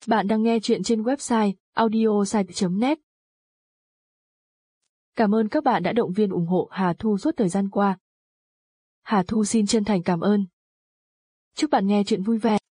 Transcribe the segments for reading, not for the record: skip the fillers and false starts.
Bạn đang nghe chuyện trên website audiosite.net. Cảm ơn các bạn đã động viên ủng hộ Hà Thu suốt thời gian qua. Hà Thu xin chân thành cảm ơn. Chúc bạn nghe chuyện vui vẻ.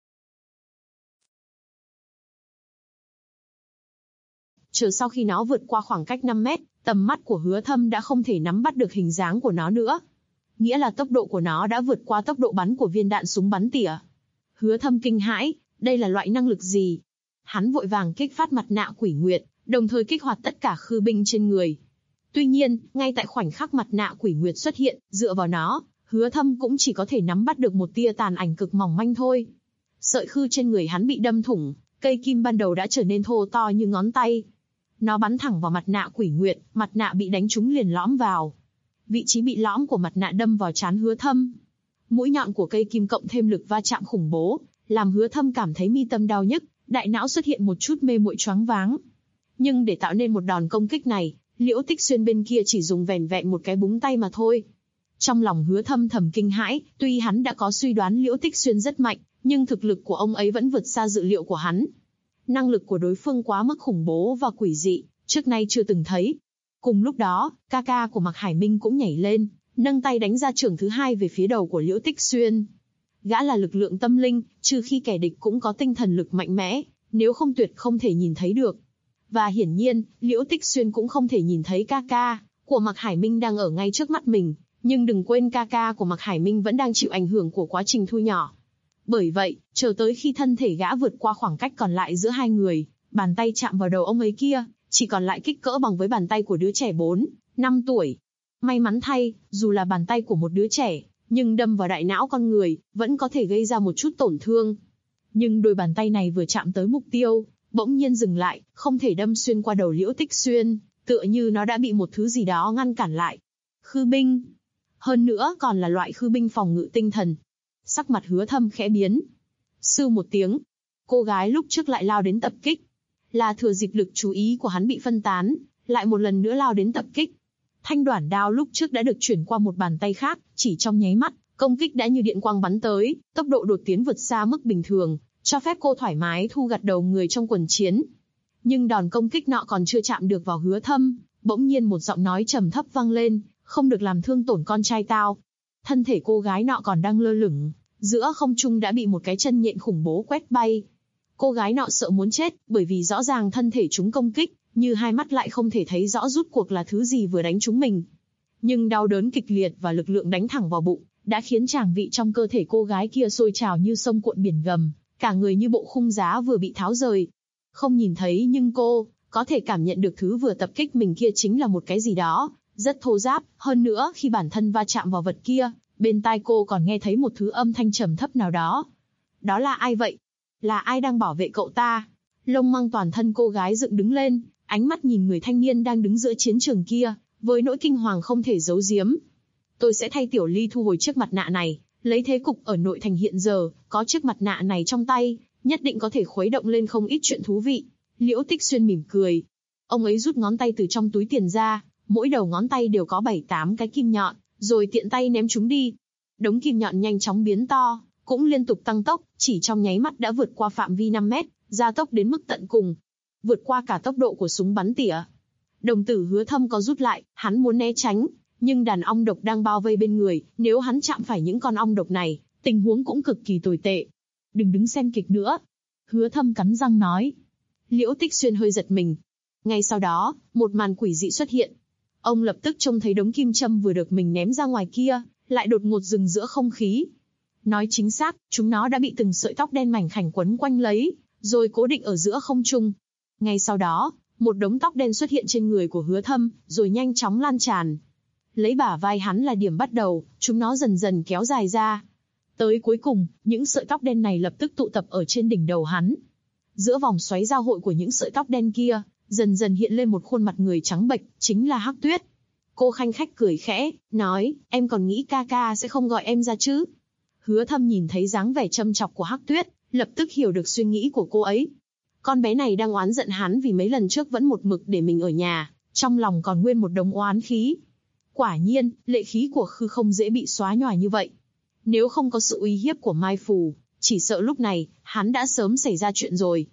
Chờ sau khi nó vượt qua khoảng cách 5 mét, tầm mắt của Hứa Thâm đã không thể nắm bắt được hình dáng của nó nữa. Nghĩa là tốc độ của nó đã vượt qua tốc độ bắn của viên đạn súng bắn tỉa. Hứa Thâm kinh hãi, đây là loại năng lực gì? Hắn vội vàng kích phát mặt nạ quỷ nguyệt, đồng thời kích hoạt tất cả khư binh trên người. Tuy nhiên, ngay tại khoảnh khắc mặt nạ quỷ nguyệt xuất hiện, dựa vào nó, Hứa Thâm cũng chỉ có thể nắm bắt được một tia tàn ảnh cực mỏng manh thôi. Sợi khư trên người hắn bị đâm thủng, cây kim ban đầu đã trở nên thô to như ngón tay. Nó bắn thẳng vào mặt nạ quỷ nguyệt, mặt nạ bị đánh trúng liền lõm vào. Vị trí bị lõm của mặt nạ đâm vào trán Hứa Thâm. Mũi nhọn của cây kim cộng thêm lực va chạm khủng bố, làm Hứa Thâm cảm thấy mi tâm đau nhức, đại não xuất hiện một chút mê muội choáng váng. Nhưng để tạo nên một đòn công kích này, Liễu Tích Xuyên bên kia chỉ dùng vẻn vẹn một cái búng tay mà thôi. Trong lòng Hứa Thâm thầm kinh hãi, tuy hắn đã có suy đoán Liễu Tích Xuyên rất mạnh, nhưng thực lực của ông ấy vẫn vượt xa dự liệu của hắn. Năng lực của đối phương quá mức khủng bố và quỷ dị, trước nay chưa từng thấy. Cùng lúc đó, ca ca của Mạc Hải Minh cũng nhảy lên, nâng tay đánh ra chưởng thứ hai về phía đầu của Liễu Tích Xuyên. Gã là lực lượng tâm linh, trừ khi kẻ địch cũng có tinh thần lực mạnh mẽ, nếu không tuyệt không thể nhìn thấy được. Và hiển nhiên, Liễu Tích Xuyên cũng không thể nhìn thấy ca ca của Mạc Hải Minh đang ở ngay trước mắt mình, nhưng đừng quên ca ca của Mạc Hải Minh vẫn đang chịu ảnh hưởng của quá trình thu nhỏ. Bởi vậy, chờ tới khi thân thể gã vượt qua khoảng cách còn lại giữa hai người, bàn tay chạm vào đầu ông ấy kia, chỉ còn lại kích cỡ bằng với bàn tay của đứa trẻ 4, 5 tuổi. May mắn thay, dù là bàn tay của một đứa trẻ, nhưng đâm vào đại não con người, vẫn có thể gây ra một chút tổn thương. Nhưng đôi bàn tay này vừa chạm tới mục tiêu, bỗng nhiên dừng lại, không thể đâm xuyên qua đầu Liễu Tích Xuyên, tựa như nó đã bị một thứ gì đó ngăn cản lại. Khư binh. Hơn nữa còn là loại khư binh phòng ngự tinh thần. Sắc mặt Hứa Thâm khẽ biến. Sư một tiếng. Cô gái lúc trước lại lao đến tập kích. Là thừa dịp lực chú ý của hắn bị phân tán, lại một lần nữa lao đến tập kích. Thanh đoản đao lúc trước đã được chuyển qua một bàn tay khác, chỉ trong nháy mắt, công kích đã như điện quang bắn tới, tốc độ đột tiến vượt xa mức bình thường, cho phép cô thoải mái thu gặt đầu người trong quần chiến. Nhưng đòn công kích nọ còn chưa chạm được vào Hứa Thâm, bỗng nhiên một giọng nói trầm thấp vang lên, không được làm thương tổn con trai tao. Thân thể cô gái nọ còn đang lơ lửng, giữa không trung đã bị một cái chân nhện khủng bố quét bay. Cô gái nọ sợ muốn chết, bởi vì rõ ràng thân thể chúng công kích, như hai mắt lại không thể thấy rõ rút cuộc là thứ gì vừa đánh chúng mình. Nhưng đau đớn kịch liệt và lực lượng đánh thẳng vào bụng, đã khiến tràng vị trong cơ thể cô gái kia sôi trào như sông cuộn biển gầm, cả người như bộ khung giá vừa bị tháo rời. Không nhìn thấy nhưng cô có thể cảm nhận được thứ vừa tập kích mình kia chính là một cái gì đó, rất thô ráp, hơn nữa khi bản thân va chạm vào vật kia, bên tai cô còn nghe thấy một thứ âm thanh trầm thấp nào đó. Đó là ai vậy? Là ai đang bảo vệ cậu ta? Lông măng toàn thân cô gái dựng đứng lên, ánh mắt nhìn người thanh niên đang đứng giữa chiến trường kia, với nỗi kinh hoàng không thể giấu giếm. Tôi sẽ thay Tiểu Ly thu hồi chiếc mặt nạ này, lấy thế cục ở nội thành hiện giờ, có chiếc mặt nạ này trong tay, nhất định có thể khuấy động lên không ít chuyện thú vị. Liễu Tích Xuyên mỉm cười. Ông ấy rút ngón tay từ trong túi tiền ra, mỗi đầu ngón tay đều có 7-8 cái kim nhọn, rồi tiện tay ném chúng đi. Đống kim nhọn nhanh chóng biến to, cũng liên tục tăng tốc, chỉ trong nháy mắt đã vượt qua phạm vi 5 mét, gia tốc đến mức tận cùng. Vượt qua cả tốc độ của súng bắn tỉa. Đồng tử Hứa Thâm có rút lại, hắn muốn né tránh, nhưng đàn ong độc đang bao vây bên người, nếu hắn chạm phải những con ong độc này, tình huống cũng cực kỳ tồi tệ. Đừng đứng xem kịch nữa. Hứa Thâm cắn răng nói. Liễu Tích Xuyên hơi giật mình. Ngay sau đó, một màn quỷ dị xuất hiện. Ông lập tức trông thấy đống kim châm vừa được mình ném ra ngoài kia, lại đột ngột dừng giữa không khí. Nói chính xác, chúng nó đã bị từng sợi tóc đen mảnh khảnh quấn quanh lấy, rồi cố định ở giữa không trung. Ngay sau đó, một đống tóc đen xuất hiện trên người của Hứa Thâm, rồi nhanh chóng lan tràn. Lấy bả vai hắn là điểm bắt đầu, chúng nó dần dần kéo dài ra. Tới cuối cùng, những sợi tóc đen này lập tức tụ tập ở trên đỉnh đầu hắn. Giữa vòng xoáy giao hội của những sợi tóc đen kia, dần dần hiện lên một khuôn mặt người trắng bệch, chính là Hắc Tuyết. Cô khanh khách cười khẽ, nói, em còn nghĩ ca ca sẽ không gọi em ra chứ? Hứa Thâm nhìn thấy dáng vẻ châm chọc của Hắc Tuyết, lập tức hiểu được suy nghĩ của cô ấy. Con bé này đang oán giận hắn vì mấy lần trước vẫn một mực để mình ở nhà, trong lòng còn nguyên một đống oán khí. Quả nhiên, lệ khí của Khư không dễ bị xóa nhòa như vậy. Nếu không có sự uy hiếp của Mai Phù, chỉ sợ lúc này, hắn đã sớm xảy ra chuyện rồi.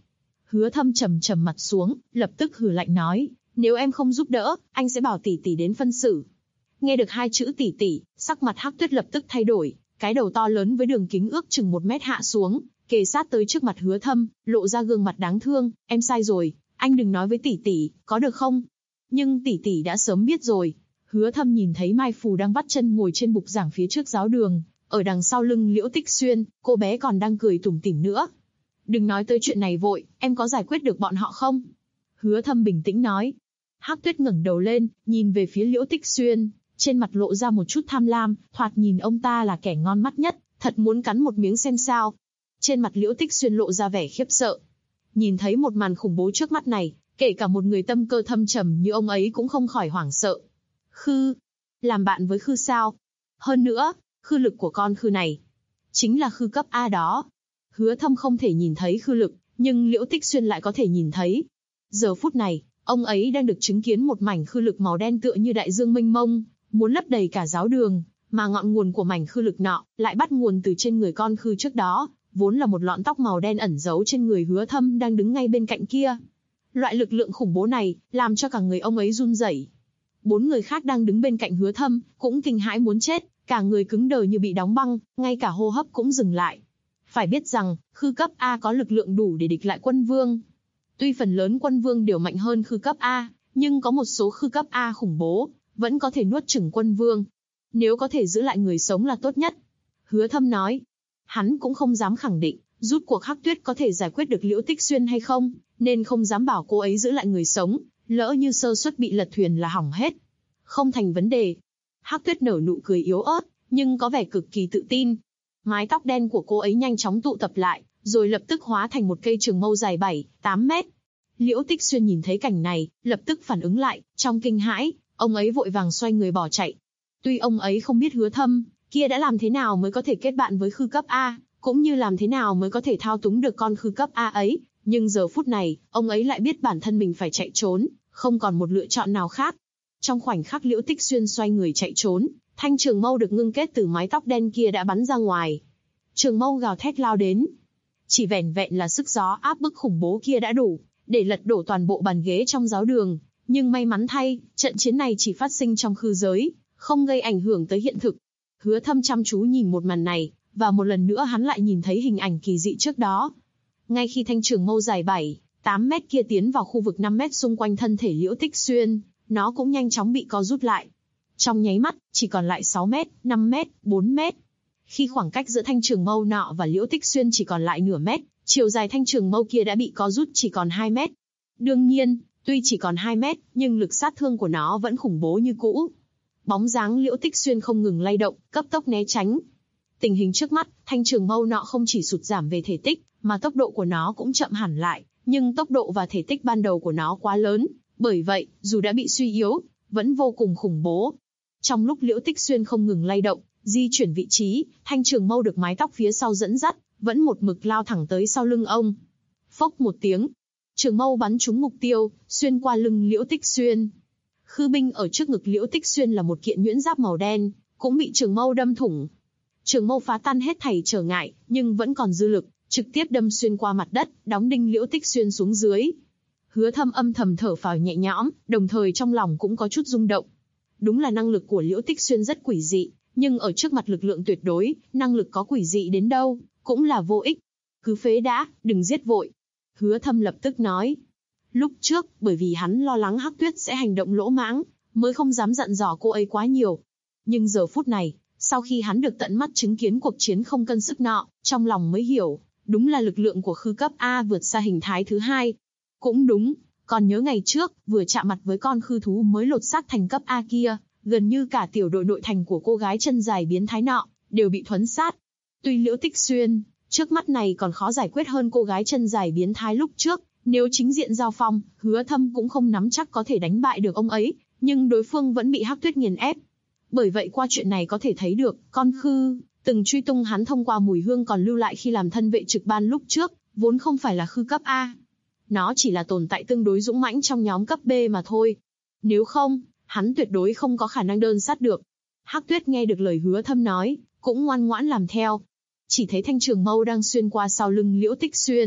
Hứa Thâm trầm trầm mặt xuống, lập tức hừ lạnh nói, nếu em không giúp đỡ, anh sẽ bảo tỷ tỷ đến phân xử. Nghe được hai chữ tỷ tỷ, sắc mặt Hắc Tuyết lập tức thay đổi, cái đầu to lớn với đường kính ước chừng 1 mét hạ xuống, kề sát tới trước mặt Hứa Thâm, lộ ra gương mặt đáng thương, em sai rồi, anh đừng nói với tỷ tỷ, có được không? Nhưng tỷ tỷ đã sớm biết rồi. Hứa Thâm nhìn thấy Mai Phù đang vắt chân ngồi trên bục giảng phía trước giáo đường, ở đằng sau lưng Liễu Tích Xuyên, cô bé còn đang cười tủm tỉm nữa. Đừng nói tới chuyện này vội, em có giải quyết được bọn họ không? Hứa Thâm bình tĩnh nói. Hắc Tuyết ngẩng đầu lên, nhìn về phía Liễu Tích Xuyên, trên mặt lộ ra một chút tham lam, thoạt nhìn ông ta là kẻ ngon mắt nhất, thật muốn cắn một miếng xem sao. Trên mặt Liễu Tích Xuyên lộ ra vẻ khiếp sợ. Nhìn thấy một màn khủng bố trước mắt này, kể cả một người tâm cơ thâm trầm như ông ấy cũng không khỏi hoảng sợ. Khư, làm bạn với Khư sao? Hơn nữa, Khư lực của con Khư này, chính là Khư cấp A đó. Hứa Thâm không thể nhìn thấy Khư lực, nhưng Liễu Tích Xuyên lại có thể nhìn thấy. Giờ phút này, ông ấy đang được chứng kiến một mảnh Khư lực màu đen tựa như đại dương mênh mông, muốn lấp đầy cả giáo đường, mà ngọn nguồn của mảnh Khư lực nọ lại bắt nguồn từ trên người con Khư trước đó, vốn là một lọn tóc màu đen ẩn giấu trên người Hứa Thâm đang đứng ngay bên cạnh kia. Loại lực lượng khủng bố này làm cho cả người ông ấy run rẩy. 4 người khác đang đứng bên cạnh Hứa Thâm cũng kinh hãi muốn chết, cả người cứng đờ như bị đóng băng, ngay cả hô hấp cũng dừng lại. Phải biết rằng, Khư cấp A có lực lượng đủ để địch lại Quân Vương. Tuy phần lớn Quân Vương đều mạnh hơn Khư cấp A, nhưng có một số Khư cấp A khủng bố, vẫn có thể nuốt chửng Quân Vương. Nếu có thể giữ lại người sống là tốt nhất. Hứa Thâm nói. Hắn cũng không dám khẳng định, rút cuộc Hắc Tuyết có thể giải quyết được Liễu Tích Xuyên hay không, nên không dám bảo cô ấy giữ lại người sống, lỡ như sơ suất bị lật thuyền là hỏng hết. Không thành vấn đề. Hắc Tuyết nở nụ cười yếu ớt, nhưng có vẻ cực kỳ tự tin. Mái tóc đen của cô ấy nhanh chóng tụ tập lại, rồi lập tức hóa thành một cây trường mâu dài 7-8 mét. Liễu Tích Xuyên nhìn thấy cảnh này, lập tức phản ứng lại, trong kinh hãi, ông ấy vội vàng xoay người bỏ chạy. Tuy ông ấy không biết Hứa Thâm kia đã làm thế nào mới có thể kết bạn với Khư cấp A, cũng như làm thế nào mới có thể thao túng được con Khư cấp A ấy, nhưng giờ phút này, ông ấy lại biết bản thân mình phải chạy trốn, không còn một lựa chọn nào khác. Trong khoảnh khắc Liễu Tích Xuyên xoay người chạy trốn, thanh trường mâu được ngưng kết từ mái tóc đen kia đã bắn ra ngoài. Trường mâu gào thét lao đến. Chỉ vẻn vẹn là sức gió áp bức khủng bố kia đã đủ để lật đổ toàn bộ bàn ghế trong giáo đường, nhưng may mắn thay, trận chiến này chỉ phát sinh trong khư giới, không gây ảnh hưởng tới hiện thực. Hứa Thâm chăm chú nhìn một màn này, và một lần nữa hắn lại nhìn thấy hình ảnh kỳ dị trước đó. Ngay khi thanh trường mâu dài 7-8 mét kia tiến vào khu vực 5 mét xung quanh thân thể Liễu Tích Xuyên, nó cũng nhanh chóng bị co rút lại. Trong nháy mắt, chỉ còn lại 6 mét, 5 mét, 4 mét. Khi khoảng cách giữa thanh trường mâu nọ và Liễu Tích Xuyên chỉ còn lại nửa mét, chiều dài thanh trường mâu kia đã bị co rút chỉ còn 2 mét. Đương nhiên, tuy chỉ còn 2 mét, nhưng lực sát thương của nó vẫn khủng bố như cũ. Bóng dáng Liễu Tích Xuyên không ngừng lay động, cấp tốc né tránh. Tình hình trước mắt, thanh trường mâu nọ không chỉ sụt giảm về thể tích, mà tốc độ của nó cũng chậm hẳn lại, nhưng tốc độ và thể tích ban đầu của nó quá lớn, bởi vậy, dù đã bị suy yếu, vẫn vô cùng khủng bố. Trong lúc Liễu Tích Xuyên không ngừng lay động, di chuyển vị trí, thanh trường mâu được mái tóc phía sau dẫn dắt, vẫn một mực lao thẳng tới sau lưng ông. Phốc một tiếng, trường mâu bắn trúng mục tiêu, xuyên qua lưng Liễu Tích Xuyên. Khư binh ở trước ngực Liễu Tích Xuyên là một kiện nhuyễn giáp màu đen, cũng bị trường mâu đâm thủng. Trường mâu phá tan hết thảy trở ngại, nhưng vẫn còn dư lực, trực tiếp đâm xuyên qua mặt đất, đóng đinh Liễu Tích Xuyên xuống dưới. Hứa Thâm âm thầm thở phào nhẹ nhõm, đồng thời trong lòng cũng có chút rung động. Đúng là năng lực của Liễu Tích Xuyên rất quỷ dị, nhưng ở trước mặt lực lượng tuyệt đối, năng lực có quỷ dị đến đâu, cũng là vô ích. Cứ phế đã, đừng giết vội. Hứa Thâm lập tức nói. Lúc trước, bởi vì hắn lo lắng Hắc Tuyết sẽ hành động lỗ mãng, mới không dám dặn dò cô ấy quá nhiều. Nhưng giờ phút này, sau khi hắn được tận mắt chứng kiến cuộc chiến không cân sức nọ, trong lòng mới hiểu, đúng là lực lượng của Khư cấp A vượt xa hình thái thứ hai. Cũng đúng, còn nhớ ngày trước, vừa chạm mặt với con khư thú mới lột xác thành cấp A kia, gần như cả tiểu đội nội thành của cô gái chân dài biến thái nọ, đều bị thuấn sát. Tuy Liễu Tích Xuyên, trước mắt này còn khó giải quyết hơn cô gái chân dài biến thái lúc trước, nếu chính diện giao phong, Hứa Thâm cũng không nắm chắc có thể đánh bại được ông ấy, nhưng đối phương vẫn bị Hắc Tuyết nghiền ép. Bởi vậy qua chuyện này có thể thấy được, con khư từng truy tung hắn thông qua mùi hương còn lưu lại khi làm thân vệ trực ban lúc trước, vốn không phải là khư cấp A. Nó chỉ là tồn tại tương đối dũng mãnh trong nhóm cấp B mà thôi. Nếu không, hắn tuyệt đối không có khả năng đơn sát được. Hắc Tuyết nghe được lời Hứa Thâm nói, cũng ngoan ngoãn làm theo. Chỉ thấy thanh trường mâu đang xuyên qua sau lưng Liễu Tích Xuyên,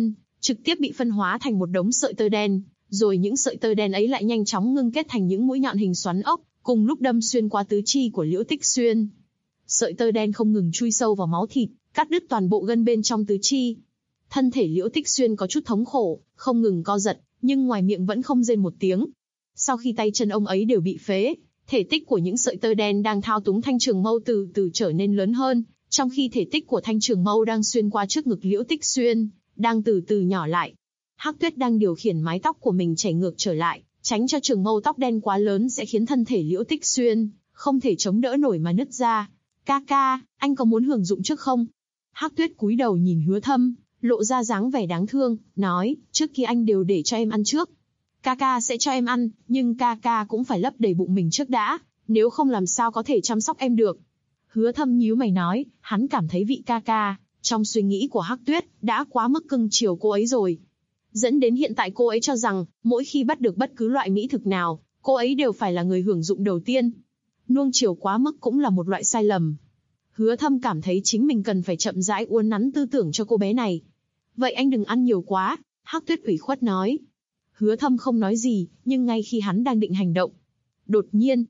trực tiếp bị phân hóa thành một đống sợi tơ đen, rồi những sợi tơ đen ấy lại nhanh chóng ngưng kết thành những mũi nhọn hình xoắn ốc, cùng lúc đâm xuyên qua tứ chi của Liễu Tích Xuyên. Sợi tơ đen không ngừng chui sâu vào máu thịt, cắt đứt toàn bộ gân bên trong tứ chi. Thân thể Liễu Tích Xuyên có chút thống khổ, không ngừng co giật, nhưng ngoài miệng vẫn không rên một tiếng. Sau khi tay chân ông ấy đều bị phế, thể tích của những sợi tơ đen đang thao túng thanh trường mâu từ từ trở nên lớn hơn, trong khi thể tích của thanh trường mâu đang xuyên qua trước ngực Liễu Tích Xuyên, đang từ từ nhỏ lại. Hắc Tuyết đang điều khiển mái tóc của mình chảy ngược trở lại, tránh cho trường mâu tóc đen quá lớn sẽ khiến thân thể Liễu Tích Xuyên không thể chống đỡ nổi mà nứt ra. Ca ca, anh có muốn hưởng dụng trước không? Hắc Tuyết cúi đầu nhìn Hứa Thâm, lộ ra dáng vẻ đáng thương, nói, trước kia anh đều để cho em ăn trước. Ca ca sẽ cho em ăn, nhưng ca ca cũng phải lấp đầy bụng mình trước đã, nếu không làm sao có thể chăm sóc em được. Hứa Thâm nhíu mày nói, hắn cảm thấy vị ca ca, trong suy nghĩ của Hắc Tuyết, đã quá mức cưng chiều cô ấy rồi. Dẫn đến hiện tại cô ấy cho rằng, mỗi khi bắt được bất cứ loại mỹ thực nào, cô ấy đều phải là người hưởng dụng đầu tiên. Nuông chiều quá mức cũng là một loại sai lầm. Hứa Thâm cảm thấy chính mình cần phải chậm rãi uốn nắn tư tưởng cho cô bé này. Vậy anh đừng ăn nhiều quá, Hắc Tuyết ủy khuất nói. Hứa Thâm không nói gì, nhưng ngay khi hắn đang định hành động, đột nhiên,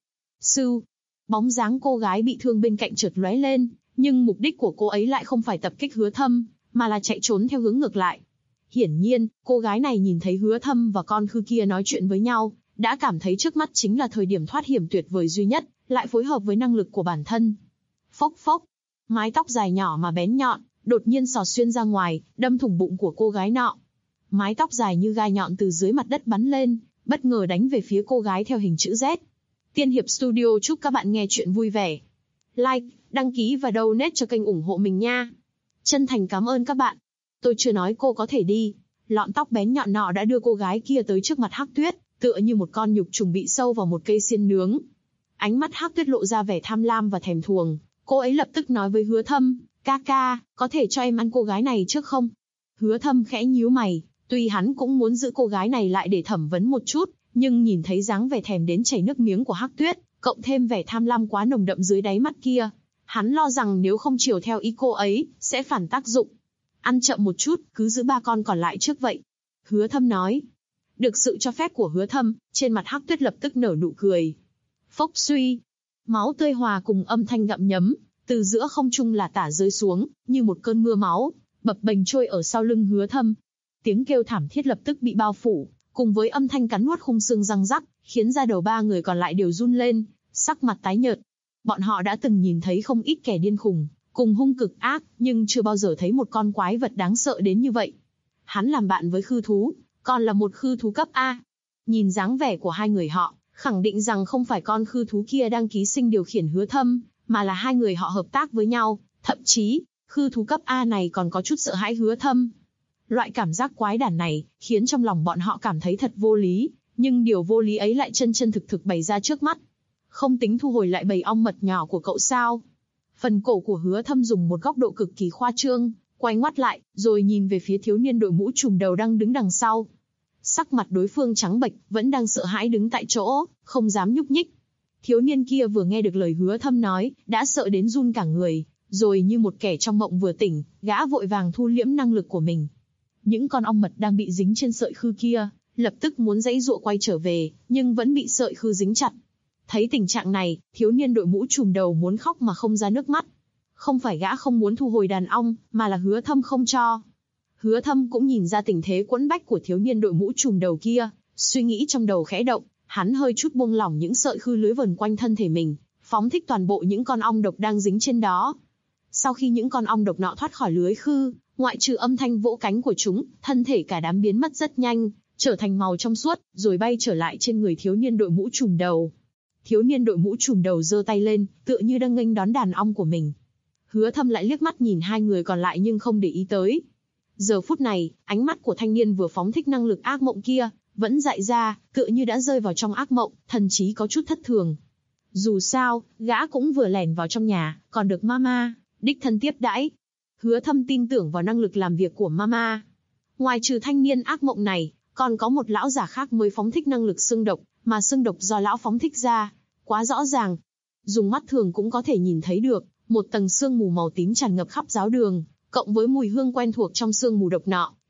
bóng dáng cô gái bị thương bên cạnh chợt lóe lên, nhưng mục đích của cô ấy lại không phải tập kích Hứa Thâm, mà là chạy trốn theo hướng ngược lại. Hiển nhiên, cô gái này nhìn thấy Hứa Thâm và con khư kia nói chuyện với nhau, đã cảm thấy trước mắt chính là thời điểm thoát hiểm tuyệt vời duy nhất, lại phối hợp với năng lực của bản thân. Phốc phốc, mái tóc dài nhỏ mà bén nhọn, đột nhiên xỏ xuyên ra ngoài, đâm thủng bụng của cô gái nọ. Mái tóc dài như gai nhọn từ dưới mặt đất bắn lên, bất ngờ đánh về phía cô gái theo hình chữ Z. Tiên Hiệp Studio chúc các bạn nghe chuyện vui vẻ. Like, đăng ký và donate cho kênh ủng hộ mình nha. Chân thành cảm ơn các bạn. Tôi chưa nói cô có thể đi. Lọn tóc bén nhọn nọ đã đưa cô gái kia tới trước mặt Hắc Tuyết, tựa như một con nhục trùng bị sâu vào một cây xiên nướng. Ánh mắt Hắc Tuyết lộ ra vẻ tham lam và thèm thuồng. Cô ấy lập tức nói với Hứa Thâm, ca ca, có thể cho em ăn cô gái này trước không? Hứa Thâm khẽ nhíu mày, tuy hắn cũng muốn giữ cô gái này lại để thẩm vấn một chút, nhưng nhìn thấy dáng vẻ thèm đến chảy nước miếng của Hắc Tuyết, cộng thêm vẻ tham lam quá nồng đậm dưới đáy mắt kia, hắn lo rằng nếu không chiều theo ý cô ấy, sẽ phản tác dụng. Ăn chậm một chút, cứ giữ 3 con còn lại trước vậy. Hứa Thâm nói. Được sự cho phép của Hứa Thâm, trên mặt Hắc Tuyết lập tức nở nụ cười. Phốc suy, máu tươi hòa cùng âm thanh gặm nhấm, từ giữa không trung là tả rơi xuống, như một cơn mưa máu, bập bềnh trôi ở sau lưng Hứa Thâm. Tiếng kêu thảm thiết lập tức bị bao phủ, cùng với âm thanh cắn nuốt khung xương răng rắc, khiến da đầu 3 người còn lại đều run lên, sắc mặt tái nhợt. Bọn họ đã từng nhìn thấy không ít kẻ điên khùng, cùng hung cực ác, nhưng chưa bao giờ thấy một con quái vật đáng sợ đến như vậy. Hắn làm bạn với khư thú, còn là một khư thú cấp A. Nhìn dáng vẻ của hai người họ, khẳng định rằng không phải con khư thú kia đang ký sinh điều khiển Hứa Thâm, mà là hai người họ hợp tác với nhau, thậm chí, khư thú cấp A này còn có chút sợ hãi Hứa Thâm. Loại cảm giác quái đản này, khiến trong lòng bọn họ cảm thấy thật vô lý, nhưng điều vô lý ấy lại chân chân thực thực bày ra trước mắt. Không tính thu hồi lại bầy ong mật nhỏ của cậu sao? Phần cổ của Hứa Thâm dùng một góc độ cực kỳ khoa trương, quay ngoắt lại, rồi nhìn về phía thiếu niên đội mũ trùm đầu đang đứng đằng sau. Sắc mặt đối phương trắng bệch, vẫn đang sợ hãi đứng tại chỗ, không dám nhúc nhích. Thiếu niên kia vừa nghe được lời Hứa Thâm nói, đã sợ đến run cả người, rồi như một kẻ trong mộng vừa tỉnh, gã vội vàng thu liễm năng lực của mình. Những con ong mật đang bị dính trên sợi khư kia, lập tức muốn giãy giụa quay trở về, nhưng vẫn bị sợi khư dính chặt. Thấy tình trạng này, thiếu niên đội mũ trùm đầu muốn khóc mà không ra nước mắt. Không phải gã không muốn thu hồi đàn ong, mà là Hứa Thâm không cho. Hứa Thâm cũng nhìn ra tình thế quẫn bách của thiếu niên đội mũ trùm đầu kia, suy nghĩ trong đầu khẽ động, hắn hơi chút buông lỏng những sợi khư lưới vần quanh thân thể mình, phóng thích toàn bộ những con ong độc đang dính trên đó. Sau khi những con ong độc nọ thoát khỏi lưới khư, ngoại trừ âm thanh vỗ cánh của chúng, thân thể cả đám biến mất rất nhanh, trở thành màu trong suốt, rồi bay trở lại trên người thiếu niên đội mũ trùm đầu. Thiếu niên đội mũ trùm đầu giơ tay lên, tựa như đang nghênh đón đàn ong của mình. Hứa Thâm lại liếc mắt nhìn hai người còn lại nhưng không để ý tới. Giờ phút này, ánh mắt của thanh niên vừa phóng thích năng lực ác mộng kia, vẫn dại ra, tựa như đã rơi vào trong ác mộng, thần trí có chút thất thường. Dù sao, gã cũng vừa lẻn vào trong nhà, còn được Mama đích thân tiếp đãi. Hứa Thâm tin tưởng vào năng lực làm việc của Mama. Ngoài trừ thanh niên ác mộng này, còn có một lão giả khác mới phóng thích năng lực xương độc, mà xương độc do lão phóng thích ra, quá rõ ràng. Dùng mắt thường cũng có thể nhìn thấy được, một tầng sương mù màu tím tràn ngập khắp giáo đường, cộng với mùi hương quen thuộc trong sương mù độc nọ,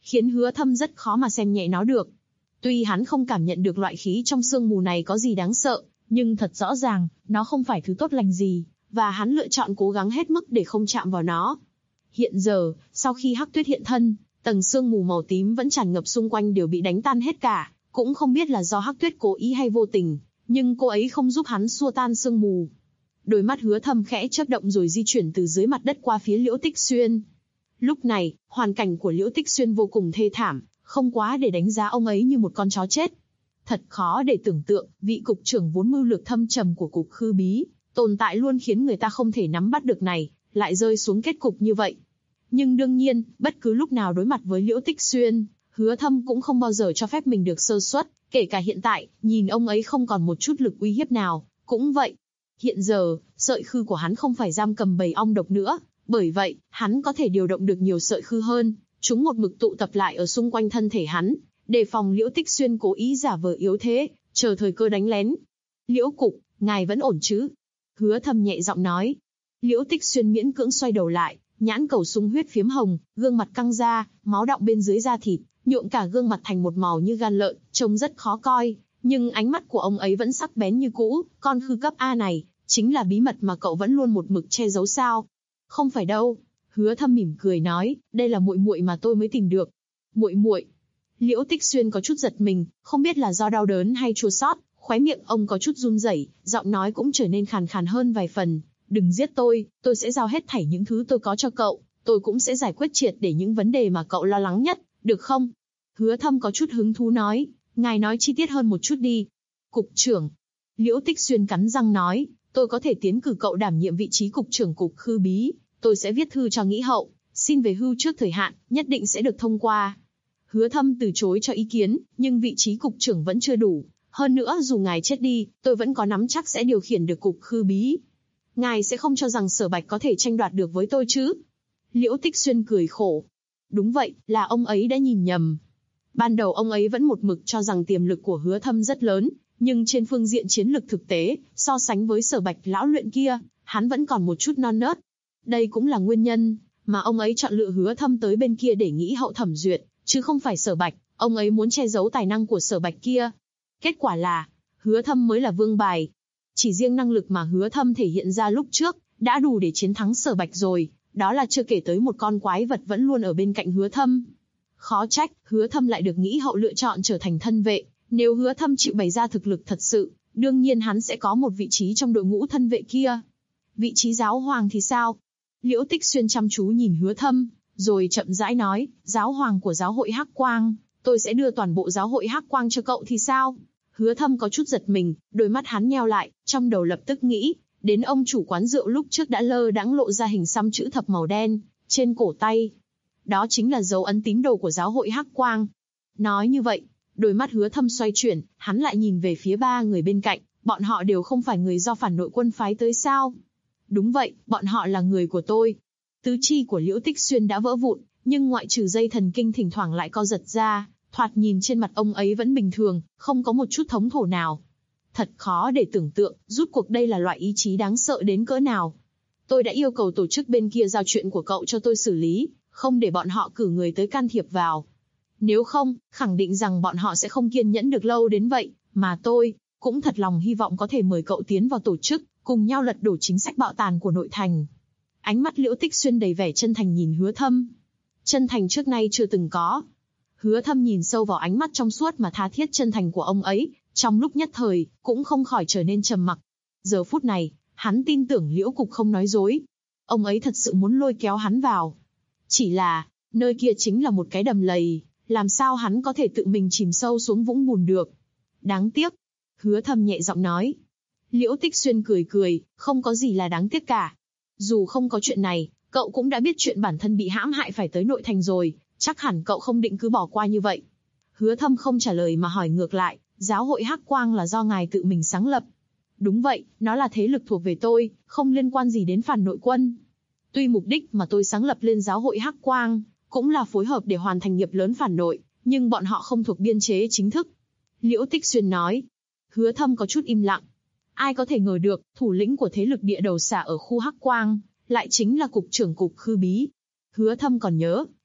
khiến Hứa Thâm rất khó mà xem nhẹ nó được. Tuy hắn không cảm nhận được loại khí trong sương mù này có gì đáng sợ, nhưng thật rõ ràng, nó không phải thứ tốt lành gì, và hắn lựa chọn cố gắng hết mức để không chạm vào nó. Hiện giờ, sau khi Hắc Tuyết hiện thân, tầng sương mù màu tím vẫn tràn ngập xung quanh đều bị đánh tan hết cả, cũng không biết là do Hắc Tuyết cố ý hay vô tình, nhưng cô ấy không giúp hắn xua tan sương mù. Đôi mắt Hứa Thâm khẽ chớp động rồi di chuyển từ dưới mặt đất qua phía Liễu Tích Xuyên. Lúc này, hoàn cảnh của Liễu Tích Xuyên vô cùng thê thảm, không quá để đánh giá ông ấy như một con chó chết. Thật khó để tưởng tượng, vị cục trưởng vốn mưu lược thâm trầm của cục Khư Bí, tồn tại luôn khiến người ta không thể nắm bắt được này, lại rơi xuống kết cục như vậy. Nhưng đương nhiên, bất cứ lúc nào đối mặt với Liễu Tích Xuyên, Hứa Thâm cũng không bao giờ cho phép mình được sơ suất, kể cả hiện tại, nhìn ông ấy không còn một chút lực uy hiếp nào, cũng vậy. Hiện giờ, sợi khư của hắn không phải giam cầm bầy ong độc nữa, bởi vậy, hắn có thể điều động được nhiều sợi khư hơn, chúng một mực tụ tập lại ở xung quanh thân thể hắn, đề phòng Liễu Tích Xuyên cố ý giả vờ yếu thế, chờ thời cơ đánh lén. Liễu cục, ngài vẫn ổn chứ? Hứa Thâm nhẹ giọng nói. Liễu Tích Xuyên miễn cưỡng xoay đầu lại, nhãn cầu sung huyết phiếm hồng, gương mặt căng ra, máu đọng bên dưới da thịt, nhuộm cả gương mặt thành một màu như gan lợn, trông rất khó coi, nhưng ánh mắt của ông ấy vẫn sắc bén như cũ. Con khư cấp A này, chính là bí mật mà cậu vẫn luôn một mực che giấu sao? Không phải đâu. Hứa Thâm mỉm cười nói, đây là muội muội mà tôi mới tìm được. Muội muội? Liễu Tích Xuyên có chút giật mình, không biết là do đau đớn hay chua xót, khóe miệng ông có chút run rẩy, giọng nói cũng trở nên khàn khàn hơn vài phần. Đừng giết tôi sẽ giao hết thảy những thứ tôi có cho cậu, tôi cũng sẽ giải quyết triệt để những vấn đề mà cậu lo lắng nhất, được không? Hứa Thâm có chút hứng thú nói, ngài nói chi tiết hơn một chút đi. Cục trưởng. Liễu Tích Xuyên cắn răng nói, tôi có thể tiến cử cậu đảm nhiệm vị trí cục trưởng cục Khư Bí, tôi sẽ viết thư cho Nghĩ Hậu, xin về hưu trước thời hạn, nhất định sẽ được thông qua. Hứa Thâm từ chối cho ý kiến, nhưng vị trí cục trưởng vẫn chưa đủ. Hơn nữa dù ngài chết đi, tôi vẫn có nắm chắc sẽ điều khiển được cục Khư Bí. Ngài sẽ không cho rằng Sở Bạch có thể tranh đoạt được với tôi chứ? Liễu Tích Xuyên cười khổ. Đúng vậy, là ông ấy đã nhìn nhầm. Ban đầu ông ấy vẫn một mực cho rằng tiềm lực của Hứa Thâm rất lớn, nhưng trên phương diện chiến lược thực tế, so sánh với Sở Bạch lão luyện kia, hắn vẫn còn một chút non nớt. Đây cũng là nguyên nhân mà ông ấy chọn lựa Hứa Thâm tới bên kia để Nghĩ Hậu thẩm duyệt, chứ không phải Sở Bạch. Ông ấy muốn che giấu tài năng của Sở Bạch kia. Kết quả là, Hứa Thâm mới là vương bài. Chỉ riêng năng lực mà Hứa Thâm thể hiện ra lúc trước, đã đủ để chiến thắng Sở Bạch rồi, đó là chưa kể tới một con quái vật vẫn luôn ở bên cạnh Hứa Thâm. Khó trách, Hứa Thâm lại được Nghĩ Hậu lựa chọn trở thành thân vệ, nếu Hứa Thâm chịu bày ra thực lực thật sự, đương nhiên hắn sẽ có một vị trí trong đội ngũ thân vệ kia. Vị trí giáo hoàng thì sao? Liễu Tích Xuyên chăm chú nhìn Hứa Thâm, rồi chậm rãi nói, giáo hoàng của giáo hội Hắc Quang, tôi sẽ đưa toàn bộ giáo hội Hắc Quang cho cậu thì sao? Hứa Thâm có chút giật mình, đôi mắt hắn nheo lại, trong đầu lập tức nghĩ đến ông chủ quán rượu lúc trước đã lơ đãng lộ ra hình xăm chữ thập màu đen trên cổ tay. Đó chính là dấu ấn tín đồ của giáo hội Hắc Quang. Nói như vậy, đôi mắt Hứa Thâm xoay chuyển, hắn lại nhìn về phía ba người bên cạnh, bọn họ đều không phải người do phản nội quân phái tới sao? Đúng vậy, bọn họ là người của tôi. Tứ chi của Liễu Tích Xuyên đã vỡ vụn, nhưng ngoại trừ dây thần kinh thỉnh thoảng lại co giật ra, thoạt nhìn trên mặt ông ấy vẫn bình thường, không có một chút thống thổ nào. Thật khó để tưởng tượng, rút cuộc đây là loại ý chí đáng sợ đến cỡ nào. Tôi đã yêu cầu tổ chức bên kia giao chuyện của cậu cho tôi xử lý, không để bọn họ cử người tới can thiệp vào. Nếu không, khẳng định rằng bọn họ sẽ không kiên nhẫn được lâu đến vậy, mà tôi cũng thật lòng hy vọng có thể mời cậu tiến vào tổ chức, cùng nhau lật đổ chính sách bạo tàn của nội thành. Ánh mắt Liễu Tích Xuyên đầy vẻ chân thành nhìn Hứa Thâm. Chân thành trước nay chưa từng có. Hứa Thâm nhìn sâu vào ánh mắt trong suốt mà tha thiết chân thành của ông ấy, trong lúc nhất thời, cũng không khỏi trở nên trầm mặc. Giờ phút này, hắn tin tưởng Liễu Cục không nói dối. Ông ấy thật sự muốn lôi kéo hắn vào. Chỉ là, nơi kia chính là một cái đầm lầy, làm sao hắn có thể tự mình chìm sâu xuống vũng bùn được. Đáng tiếc. Hứa Thâm nhẹ giọng nói. Liễu Tích Xuyên cười cười, không có gì là đáng tiếc cả. Dù không có chuyện này, cậu cũng đã biết chuyện bản thân bị hãm hại phải tới nội thành rồi, chắc hẳn cậu không định cứ bỏ qua như vậy. Hứa Thâm không trả lời mà hỏi ngược lại, giáo hội Hắc Quang là do ngài tự mình sáng lập. Đúng vậy, nó là thế lực thuộc về tôi, không liên quan gì đến phản nội quân. Tuy mục đích mà tôi sáng lập lên giáo hội Hắc Quang, cũng là phối hợp để hoàn thành nghiệp lớn phản nội, nhưng bọn họ không thuộc biên chế chính thức. Liễu Tích Xuyên nói. Hứa Thâm có chút im lặng. Ai có thể ngờ được, thủ lĩnh của thế lực địa đầu xà ở khu Hắc Quang, lại chính là cục trưởng cục Khư Bí. Hứa Thâm còn nhớ,